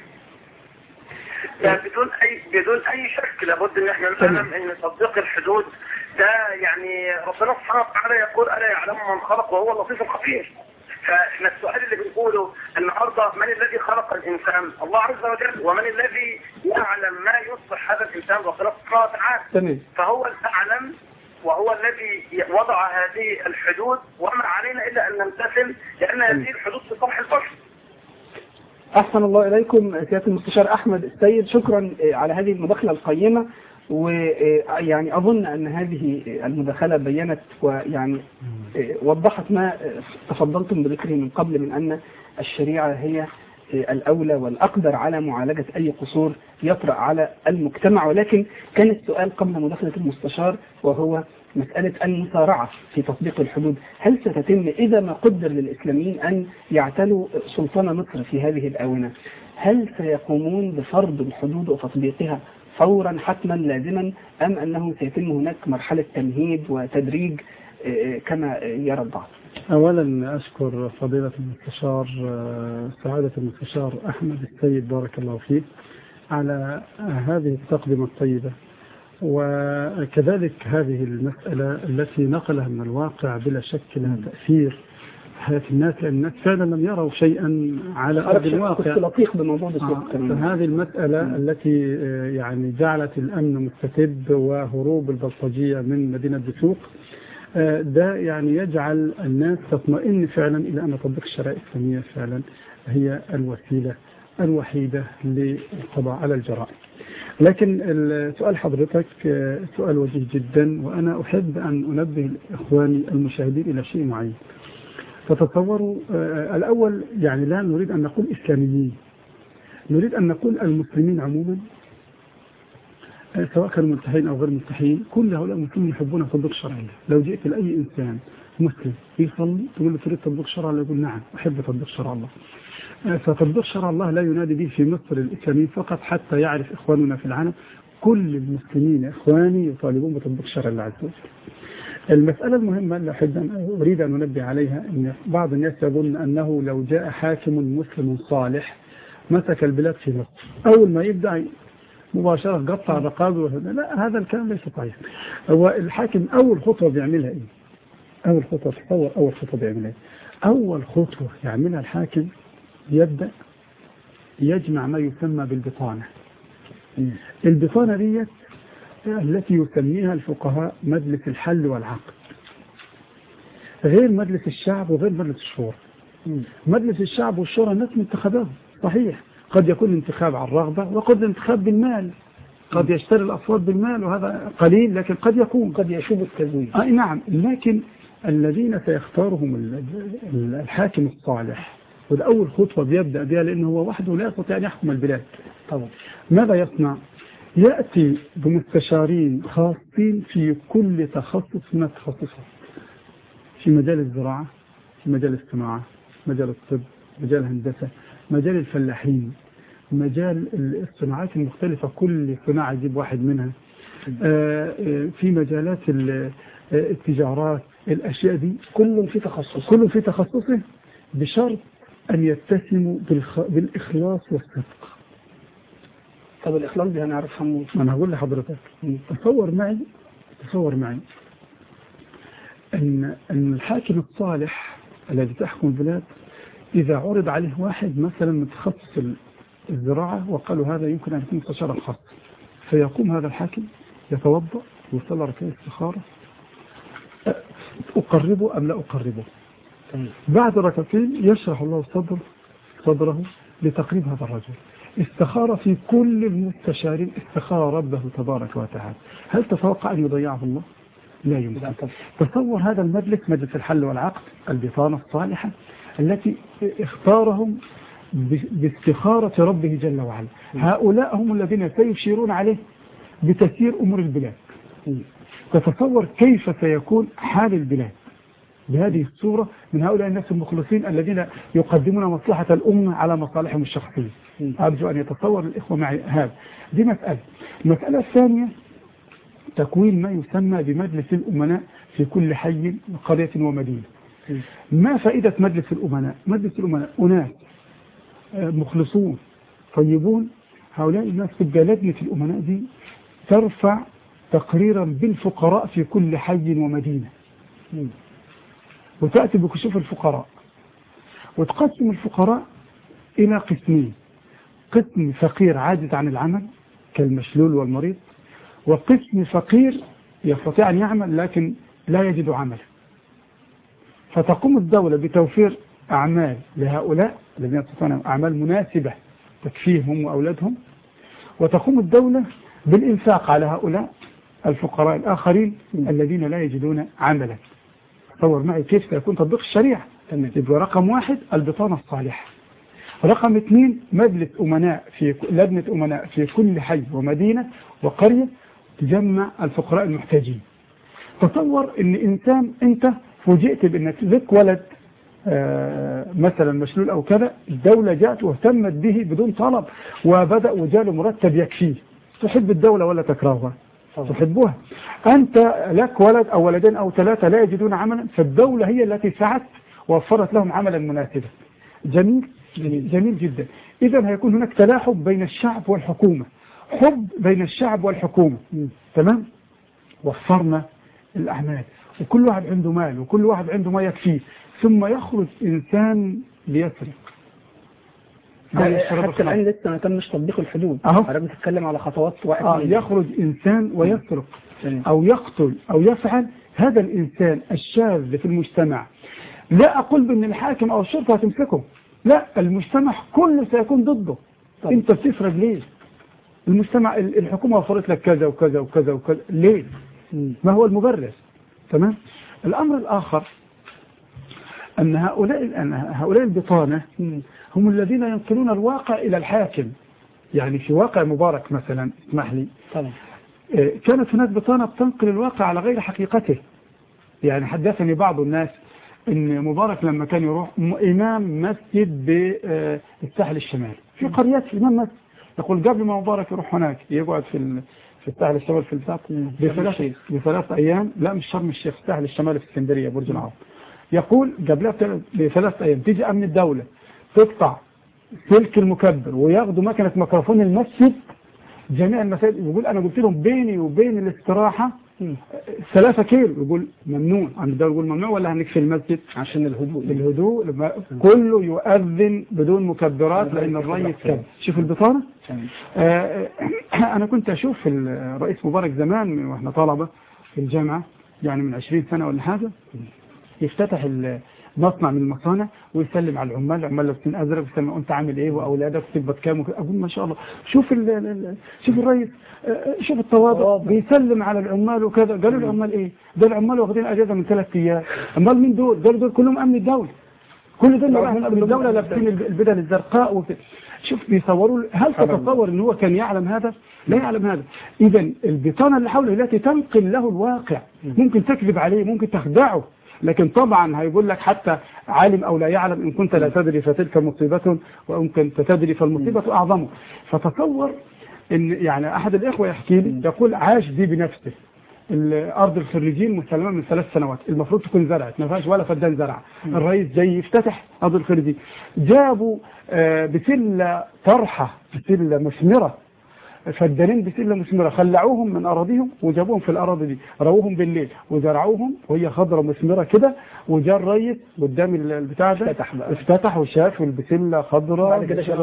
يعني بدون اي شك لابد ان احنا نفهم ان تطبيق الحدود ده يعني ربنا سبحانه وتعالى يقول الا يعلم من خلق وهو اللطيف الخبير. فاحنا السؤال اللي بنقوله النهارده من الذي خلق الانسان؟ الله عز وجل. ومن الذي يعلم ما يصلح هذا الانسان؟ ربنا سبحانه وتعالى. تمام. فهو الاعلم وهو الذي وضع هذه الحدود، وما علينا الا ان نمتثل لان هذه الحدود في صالح البشر. أحسن الله إليكم سيادة المستشار أحمد السيد، شكرا على هذه المداخلة القيمة، ويعني أظن أن هذه المداخلة بيّنت ويعني وضحت ما تفضلتم بذكره من قبل من أن الشريعة هي الأولى والأقدر على معالجة أي قصور يطرأ على المجتمع. ولكن كان السؤال قبل مداخلة المستشار وهو مسألة المسارعة في تطبيق الحدود، هل ستتم إذا ما قدر للإسلاميين أن يعتلوا سلطان مصر في هذه الآونة؟ هل سيقومون بفرض الحدود وتطبيقها فورا حتما لازما، أم أنه سيتم هناك مرحلة تمهيد وتدريج كما يرى البعض؟ أولا أشكر فضيلة المستشار سعادة المستشار أحمد السيد بارك الله فيه على هذه التقدمة الطيبة، وكذلك هذه المسألة التي نقلها من الواقع بلا شك لها تأثير حياة الناس، لأن الناس فعلا لم يروا شيئا على أرض الواقع. فهذه المسألة التي يعني جعلت الأمن مستتب وهروب البلطجية من مدينة دسوق، ده يعني يجعل الناس تطمئن فعلا إلى أن تطبيق الشريعة الإسلامية فعلا هي الوسيلة الوحيدة للقضاء على الجرائم. لكن سؤال حضرتك سؤال وجيه جدا، وأنا أحب أن أنبه إخواني المشاهدين إلى شيء معين. فتتصوروا الأول يعني لا نريد أن نقول إسلاميين، نريد أن نقول المسلمين عموما، سواء كانوا ملتحين أو غير ملتحين، كل هؤلاء المسلمين يحبون تطبيق شرع الله. لو جئت لأي إنسان مسلم يصلي تقول له تريد تطبيق شرع الله، يقول نعم أحب تطبيق شرع الله. فتطبيق شرع الله لا ينادي به في مصر الإسلاميين فقط، حتى يعرف إخواننا في العالم كل المسلمين إخواني يطالبون بتطبيق شرع الله عز وجل. المسألة المهمة اللي أريد أن أنبه عليها أن بعض الناس يظن أنه لو جاء حاكم مسلم صالح مسك البلاد في مصر أول ما يبدأ مباشرة قطع رقابه، لا هذا الكلام ليس صحيح. هو الحاكم أول خطوة بيعملها إيه؟ أول خطوة تصور أول خطوة بيعملها إيه؟ أول خطوة يعملها الحاكم يبدأ يجمع ما يسمى بالبطانة. البطانة دي التي يسميها الفقهاء مجلس الحل والعقد، غير مجلس الشعب وغير مجلس الشورى. مجلس الشعب والشورى ناس منتخبهم صحيح، قد يكون انتخاب عن رغبة وقد انتخاب بالمال، قد يشتري الأصوات بالمال وهذا قليل، لكن قد يكون قد يشوب التزوير. نعم، لكن الذين سيختارهم الحاكم الصالح، وده أول خطوة بيبدأ بها لأنه هو وحده لا يستطيع أن يحكم البلاد. طبعا ماذا يصنع؟ يأتي بمستشارين خاصين في كل تخصص من التخصصات، في مجال الزراعة، في مجال الصناعة، مجال الطب، مجال الهندسة، مجال الفلاحين، مجال الصناعات المختلفة، كل صناعة يجيب واحد منها، في مجالات التجارات، الأشياء دي كل في تخصصه بشرط أن يتسموا بالإخلاص والصدق. طب الإخلاص دي هنعرفها منين؟ أنا هقول لحضرتك، تصور معي أن الحاكم الصالح الذي تحكم البلاد إذا عرض عليه واحد مثلا متخصص الزراعة وقالوا هذا يمكن أن يكون مستشارا خاص، فيقوم هذا الحاكم يتوضأ ويصلي ركعتين استخارة، أقربه أم لا أقربه؟ بعد ركعتين يشرح الله صدره لتقريب هذا الرجل. استخار في كل المستشارين، استخار ربه تبارك وتعالى. هل تتوقع أن يضيعه الله؟ لا يمكن. تصور هذا المجلس، مجلس الحل والعقد، البطانة الصالحة التي اختارهم باستخارة ربه جل وعلا. هؤلاء هم الذين سيشيرون عليه بتسيير أمور البلاد. تتصور كيف سيكون حال البلاد بهذه الصورة من هؤلاء الناس المخلصين الذين يقدمون مصلحة الأمة على مصالحهم الشخصية. أرجو أن يتصور الإخوة معي هذا. دي مسألة. المسألة الثانية تكوين ما يسمى بمجلس الأمناء في كل حي وقرية ومدينة. ما فائدة مجلس الأمناء؟ مجلس الأمناء أناس مخلصون طيبون، هؤلاء الناس تبقى لجنة الأمناء دي ترفع تقريرا بالفقراء في كل حي ومدينة، وتأتي بكشوف الفقراء وتقسم الفقراء إلى قسمين: قسم فقير عاجز عن العمل كالمشلول والمريض، وقسم فقير يستطيع أن يعمل لكن لا يجد عمل. فتقوم الدولة بتوفير أعمال لهؤلاء الذين يستطيعون أعمال مناسبة تكفيهم وأولادهم، وتقوم الدولة بالإنفاق على هؤلاء الفقراء الآخرين الذين لا يجدون عملا. تصور معي كيف سيكون تطبيق الشريعة. يبقى رقم 1 البطانة الصالحة، رقم 2 مجلس أمناء في لجنة أمناء في كل حي ومدينة وقرية تجمع الفقراء المحتاجين. تصور ان انسان انت فوجئت بانك لك ولد مثلا مشلول او كذا، الدولة جاءت واهتمت به بدون طلب وبدأ وجاله مرتب يكفيه، تحب الدولة ولا تكرهها؟ تحبها. أنت لك ولد أو ولدين أو 3 لا يجدون عملا، فالدولة هي التي سعت ووفرت لهم عملا مناسبا. جميل جميل جدا. إذا هيكون هناك تلاحم بين الشعب والحكومة، حب بين الشعب والحكومة. تمام. وفرنا الأعمال وكل واحد عنده مال وكل واحد عنده ما يكفيه، ثم يخرج إنسان ليسرق. حتى الآن لسه ما تمش تطبيق الحدود. أنا بتتكلم على خطوات يخرج إنسان ويسرق أو يقتل أو يفعل. هذا الإنسان الشاذ في المجتمع، لا أقول بأن الحاكم أو الشرطة هتمسكه، لا، المجتمع كله سيكون ضده. أنت بتفرج ليه؟ المجتمع الحكومة وفرت لك كذا وكذا وكذا وكذا، ليه؟ ما هو المبرر؟ تمام. الأمر الآخر أن هؤلاء البطانة هم الذين ينقلون الواقع إلى الحاكم. يعني في واقع مبارك مثلا، اسمح لي، كانت هناك بطانة بتنقل الواقع على غير حقيقته. يعني حدثني بعض الناس ان مبارك لما كان يروح إمام مسجد بالساحل الشمالي في قريات، إمام مسجد يقول قبل ما مبارك يروح هناك يقعد في الساحل الشمالي في البساط ب3 أيام، لا مش شرم الشيخ، الساحل الشمالي في اسكندرية برج العرب. يقول قبلها ب3 أيام تيجي أمن الدولة تقطع سلك المكبر وياخدوا مكنة ميكروفون المسجد جميع المساجد. يقول أنا قلت لهم بيني وبين الاستراحة 3 كيلو، يقول ممنوع. عند الدولة يقول ممنوع ولا هنكفي المسجد عشان الهدوء كله يؤذن بدون مكبرات لأن الرئيس كان. شوف البطانة. أنا كنت أشوف الرئيس مبارك زمان وإحنا طلبة في الجامعة، يعني من 20 سنة ولا حاجة، يفتتح مصنع من المصانع ويسلم على العمال لابسين ازرق ويسلم انت عامل ايه واولادك تقبض كام. اقول ما شاء الله، شوف الرئيس، شوف التواضع، بيسلم على العمال وكذا. قالوا العمال ايه؟ ده العمال واخدين اجازه من 3 ايام. امال مين دول؟ قالوا دول كلهم امن الدوله، كل دول من الدوله لابسين البدل الزرقاء وكذا. شوف بيصوروا. هل تتصور ان هو كان يعلم هذا؟ لا يعلم هذا. اذا البطانه اللي حوله التي تنقل له الواقع، ممكن تكذب عليه، ممكن تخدعه، لكن طبعا هيقول لك حتى عالم أو لا يعلم، إن كنت لا تدري فتلك مصيبة وإن كنت تدري فالمصيبة أعظم. فتصور إن يعني أحد الإخوة يحكي لي، يقول عاش دي بنفسه الأرض الخريجين مسلمة من 3 سنوات، المفروض تكون زرعت، ما فيهاش ولا فدان زرع. الرئيس جاي يفتتح أرض الخريجين، جابوا بسلة طرحة، بسلة مثمرة، فدانين بسلة مثمرة، خلعوهم من أراضيهم وجابوهم في الأراضي دي، رووهم بالليل وزرعوهم وهي خضرة مثمرة كده. وجاء الرئيس قدام البتاع ده افتتح وشاف البسلة خضرة،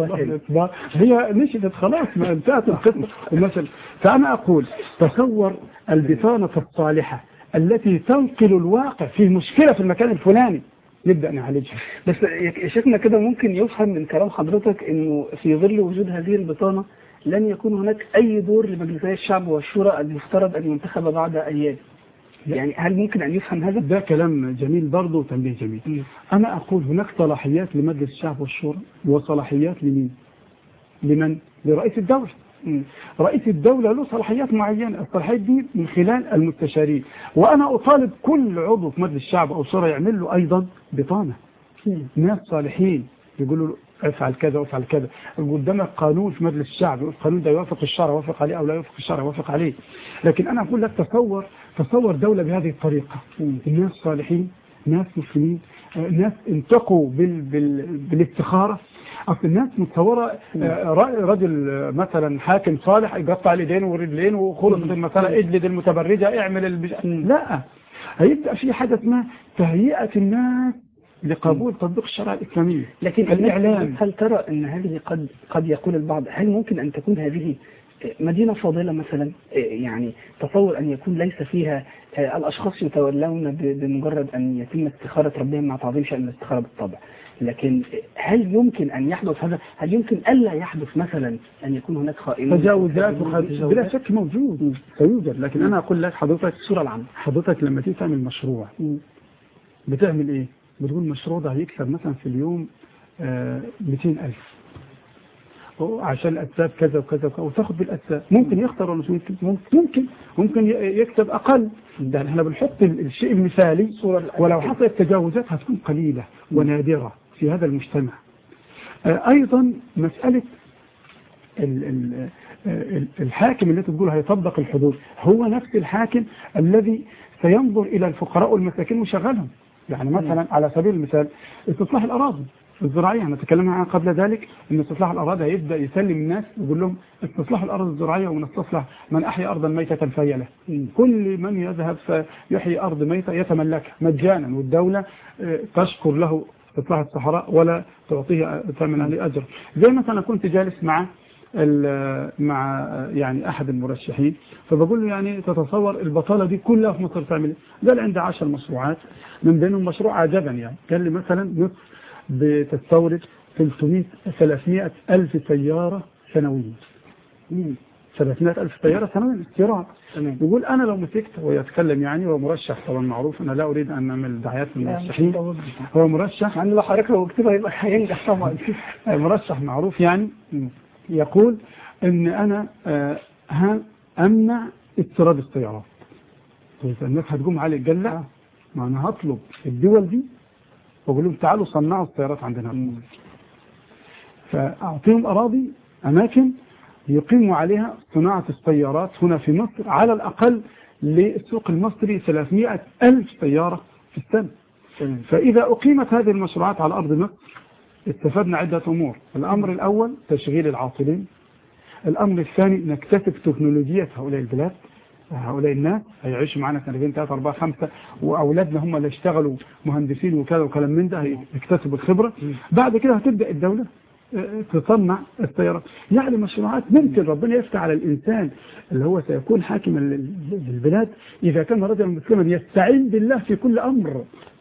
هي نشدت خلاص، ما انتهت القصة. فأنا أقول تصور البطانة الصالحة التي تنقل الواقع في مشكلة في المكان الفلاني نبدأ نعالجها. بس شكلنا كده ممكن يفهم من كلام حضرتك إنه في ظل وجود هذه البطانة لن يكون هناك أي دور لمجلسي الشعب والشورى المفترض أن ينتخب بعد أيام. يعني هل ممكن أن يفهم هذا؟ ده كلام جميل برضه وتنبيه جميل. أنا أقول هناك صلاحيات لمجلس الشعب والشورى وصلاحيات لمين؟ لرئيس الدولة. رئيس الدولة له صلاحيات معينة، الصلاحيات دي من خلال المستشارين، وأنا أطالب كل عضو في مجلس الشعب أو شورى يعمل له أيضا بطانة ناس صالحين يقولوا له افعل كذا وافعل كذا. قدامك قانون في مجلس الشعب، القانون ده يوافق الشرع، وافق عليه او لا يوافق الشرع، وافق عليه. لكن انا اقول لك تصور دولة بهذه الطريقة، الناس صالحين، ناس مسلمين، ناس انتقوا بالاستخارة. اصل الناس متصوره رجل مثلا حاكم صالح يقطع اليدين والرجلين وخلصت المساله، اجلد المتبرجه، اعمل لا، هيبدا في حاجه اسمها تهيئه الناس لقبول تطبيق الشريعه الاسلاميه. لكن الاعلام، هل ترى ان هذه قد يقول البعض هل ممكن ان تكون هذه مدينة فاضلة مثلا؟ يعني تصور أن يكون ليس فيها الأشخاص يتولون بمجرد أن يتم استخارة ربهم مع تعظيم شأن الاستخارة بالطبع، لكن هل يمكن أن يحدث هذا؟ هل يمكن ألا يحدث مثلا أن يكون هناك خائنين؟ تجاوزات بلا شك موجود سيوجد، لكن أنا أقول لك حضرتك الصورة العامة. حضرتك لما تيجي تعمل مشروع بتعمل إيه؟ بتقول المشروع ده هيكسب مثلا في اليوم 200,000 عشان الأسباب كذا وكذا وكذا، وتاخد بالأسباب. ممكن يخسر ولا مش ممكن يكسب أقل. ده احنا بنحط الشيء المثالي، ولو حصلت تجاوزات هتكون قليلة ونادرة في هذا المجتمع. أيضا مسألة الحاكم اللي تقول هيطبق الحدود هو نفس الحاكم الذي سينظر إلى الفقراء والمساكين ويشغلهم. يعني مثلا على سبيل المثال استصلاح الأراضي الزراعية، احنا تكلمنا عنها قبل ذلك، ان استصلاح الأراضي هيبدأ يسلم الناس ويقول لهم استصلاح الأراضي الزراعية، ونستصلح من أحيا أرضا ميتة فهي له. كل من يذهب فيحيي أرض ميتة يتملكها مجانا، والدولة تشكر له استصلاح الصحراء ولا تعطيه ثمن عليه أجر. زي مثلا كنت جالس مع يعني أحد المرشحين، فبقول له يعني تتصور البطالة دي كلها في مصر تعمل ايه؟ قال عندي 10 مشروعات، من بينهم مشروع عجبني يعني، قال لي مثلا مصر بتستورد 300 ألف سيارة سنويا. 300 ألف سيارة سنويا استيراد. يقول أنا لو مسكت، ويتكلم يعني، هو مرشح طبعا معروف، أنا لا أريد أن أعمل دعايات للمرشحين، هو مرشح يعني لو حضرتك لو اكتبها يبقى هينجح طبعا. مرشح معروف يعني، يقول ان انا امنع استيراد السيارات. الناس هتقوم علي تقلع، ما انا هطلب الدول دي واقول لهم تعالوا صنعوا السيارات عندنا في مصر، فاعطيهم اراضي اماكن يقيموا عليها صناعة السيارات هنا في مصر، على الاقل للسوق المصري 300 ألف سيارة في السنة. فاذا اقيمت هذه المشروعات على ارض مصر استفدنا عدة أمور. الأمر الأول تشغيل العاطلين، الأمر الثاني نكتسب تكنولوجيا هؤلاء البلاد، هؤلاء الناس هيعيشوا معنا 2 3 4 5 وأولادنا هم اللي يشتغلوا مهندسين وكذا وكلام من ده، هيكتسبوا الخبرة. بعد كده هتبدأ الدولة تصنع السيارات. يعني مشروعات ممكن ربنا يفتح على الإنسان اللي هو سيكون حاكما للبلاد إذا كان رجلا مسلما يستعين بالله في كل أمر.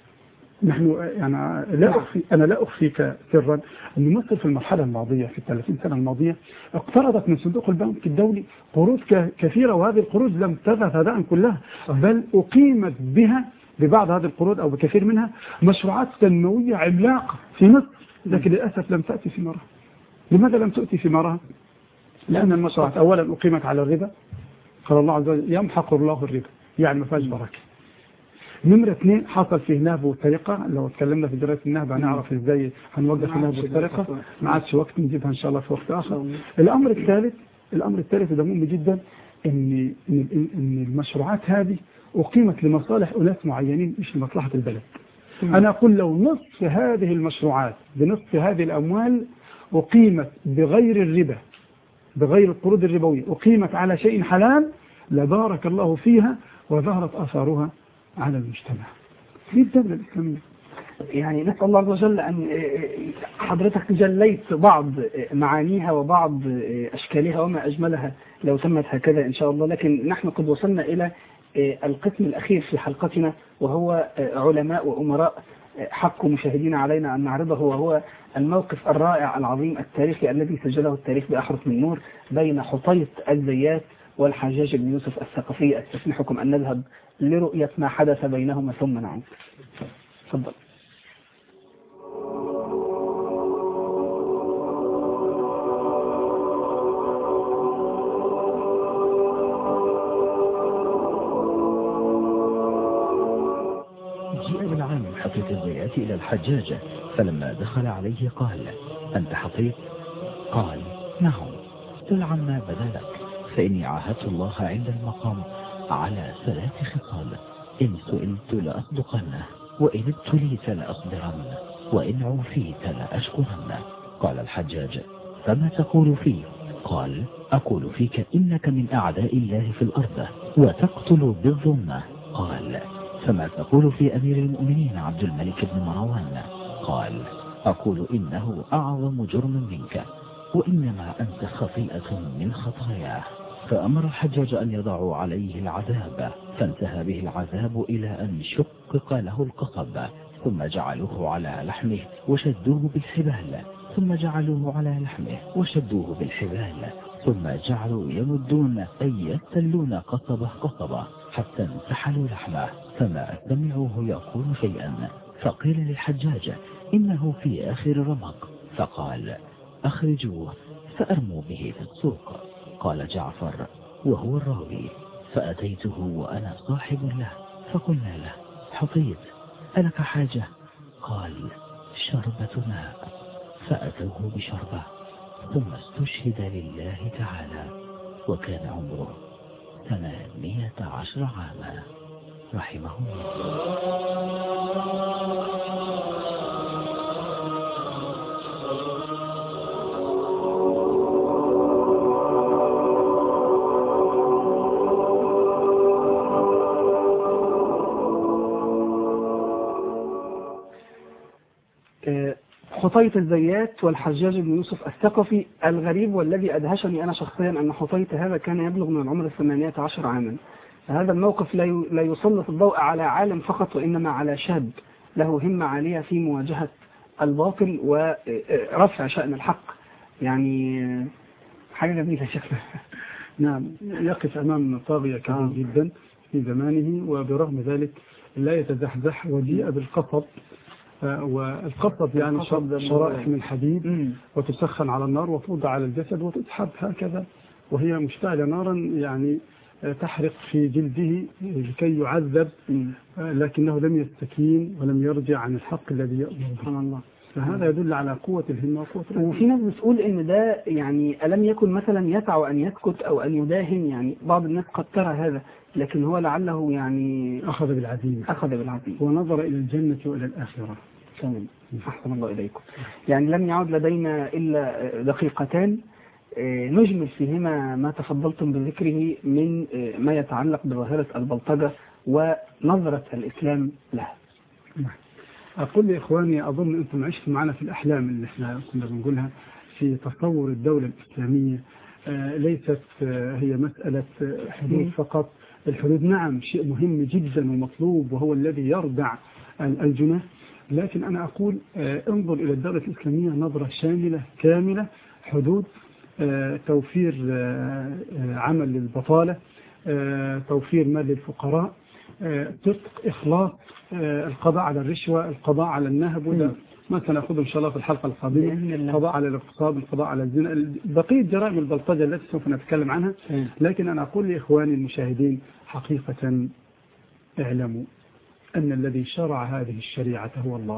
نحن يعني أنا لا أخفيك سرا أن مصر في المرحلة الماضية في 30 سنة الماضية اقترضت من صندوق البنك الدولي قروض كثيرة، وهذه القروض لم تذهب هباء كلها، بل أقيمت بها ببعض هذه القروض أو بكثير منها مشروعات تنموية عملاقة في مصر، لكن للأسف لم تأتي ثمارها. لماذا لم تأتي ثمارها؟ لأن المشروعات أولا أقيمت على الربا، قال الله عز وجل يمحق الله الربا، يعني ما فيهاش بركة. نمرة 2 حصل فيه نهب وسرقة. لو اتكلمنا في دراسة النهب هنعرف ازاي هنوقف النهب والسرقة، ما عادش وقت نجيبها ان شاء الله في وقت اخر. الامر الثالث ده مهم جدا، ان المشروعات هذه اقيمت لمصالح اناس معينين مش لمصلحة البلد. انا اقول لو نصف هذه المشروعات بنصف هذه الاموال اقيمت بغير الربا، بغير القروض الربوية، اقيمت على شيء حلال، لبارك الله فيها وظهرت اثارها على المجتمع. دي الدولة الإسلامية. يعني نسأل الله عز وجل أن حضرتك جليت بعض معانيها وبعض أشكالها وما أجملها لو تمت هكذا إن شاء الله. لكن نحن قد وصلنا إلى القسم الأخير في حلقتنا، وهو علماء وأمراء حق مشاهدين علينا أن نعرضه، وهو الموقف الرائع العظيم التاريخي الذي سجله التاريخ بأحرف من نور بين حطيط الزيات والحجاج بن يوسف الثقفي. استسمحكم أن نذهب لرؤية ما حدث بينهما ثم نعود. تفضل. جيء بالعام حطيت الزيات إلى الحجاج، فلما دخل عليه قال: أنت حطيت؟ قال: نعم. قل عما بدا لك، فإني عاهدت الله عند المقام على 3 خصال: إن سئلت لأصدقنه، وإن ابتليت لأصبرن، وإن عوفيت لأشكرن. قال الحجاج: فما تقول فيه؟ قال: أقول فيك إنك من أعداء الله في الأرض وتقتل بالظلمة. قال: فما تقول في أمير المؤمنين عبد الملك بن مروان؟ قال: أقول إنه أعظم جرم منك، وإنما أنت خطيئة من خطاياه. فأمر الحجاج أن يضعوا عليه العذاب، فانتهى به العذاب إلى أن شقق له القصب، ثم جعلوه على لحمه وشدوه بالحبال، ثم جعلوه على لحمه وشدوه بالحبال، ثم جعلوا يمدون أي يستلون قصبه قصبه حتى انتحلوا لحمه، فما سمعوه يقول شيئا. فقيل للحجاج: إنه في آخر رمق. فقال: أخرجوه فأرموا به في السوق. قال جعفر وهو الراوي: فأتيته وأنا صاحب له، فقلنا له: حطيت، ألك حاجة؟ قال: شربة ماء. فأتوه بشربة، ثم استشهد لله تعالى، وكان عمره 18 عاما، رحمه الله. حطيت الزيات والحجاج بن يوسف الثقفي. الغريب والذي أدهشني أنا شخصيا أن حطيت هذا كان يبلغ من العمر 18 عاما. هذا الموقف لا يسلط الضوء على عالم فقط، وإنما على شاب له همة عالية في مواجهة الباطل ورفع شأن الحق. يعني حاجة جميلة شكلها. نعم، يقف أمام طاغية كبير جدا في زمانه، وبرغم ذلك لا يتزحزح، وجيء بالقصب. والقصب يعني شرائح من حديد وتسخن على النار وتوضع على الجسد وتسحب هكذا، وهي مشتعلة نارا يعني تحرق في جلده لكي يعذب، لكنه لم يستكين ولم يرجع عن الحق الذي يأمر. سبحان الله. فهذا يدل على قوة الهمة وقوة الهمة. وفي ناس بتقول ان ده يعني ألم يكن مثلا يسع أن يسكت أو أن يداهن، يعني بعض الناس قد ترى هذا، لكن هو لعله يعني أخذ بالعزيمة ونظر إلى الجنة وإلى الآخرة. تمام، أحسن الله إليكم. يعني لم يعد لدينا إلا دقيقتان نجمل فيهما ما تفضلتم بذكره من ما يتعلق بظاهرة البلطجة ونظرة الإسلام لها. أقول لإخواني، أظن أنتم عشتوا معنا في الأحلام اللي احنا كنا بنقولها في تصور الدولة الإسلامية. ليست هي مسألة حدود فقط. الحدود نعم شيء مهم جدا ومطلوب، وهو الذي يردع الجنة، لكن أنا أقول انظر إلى الدولة الإسلامية نظرة شاملة كاملة. حدود، توفير عمل للبطالة، توفير مال للفقراء، صدق، إخلاص، القضاء على الرشوة، القضاء على النهب، وده ما سنأخذه إن شاء الله في الحلقة القادمة. القضاء على الاغتصاب، القضاء على الزنا، بقية جرائم البلطجة التي سوف نتكلم عنها. لكن أنا أقول لإخواني المشاهدين حقيقة اعلموا أن الذي شرع هذه الشريعة هو الله،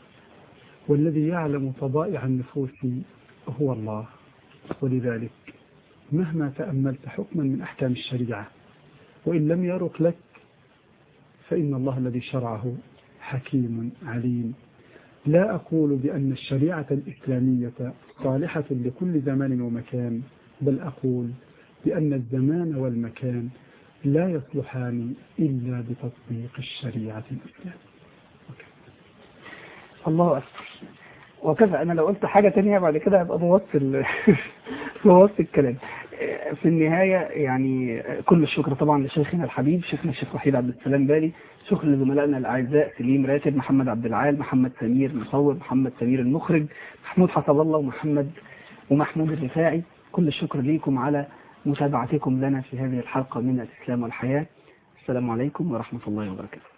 والذي يعلم طبائع النفوس هو الله. ولذلك مهما تأملت حكما من أحكام الشريعة وإن لم يرق لك، فإن الله الذي شرعه حكيم عليم. لا أقول بأن الشريعة الإسلامية صالحة لكل زمان ومكان، بل أقول بأن الزمان والمكان لا يصلحان إلا بتطبيق الشريعة الإسلامية. الله أكبر. وكذا أنا لو قلت حاجة تانية بعد كده هبقى بوظت الكلام. في النهاية يعني كل الشكر طبعا لشيخنا الحبيب شيخنا الشيخ وحيد عبد السلام بالي، شكر لزملائنا الأعزاء سليم راتب، محمد عبد العال، محمد سمير مصور، محمد سمير المخرج، محمود حسب الله ومحمود الرفاعي. كل الشكر ليكم على متابعتكم لنا في هذه الحلقة من الإسلام والحياة. السلام عليكم ورحمة الله وبركاته.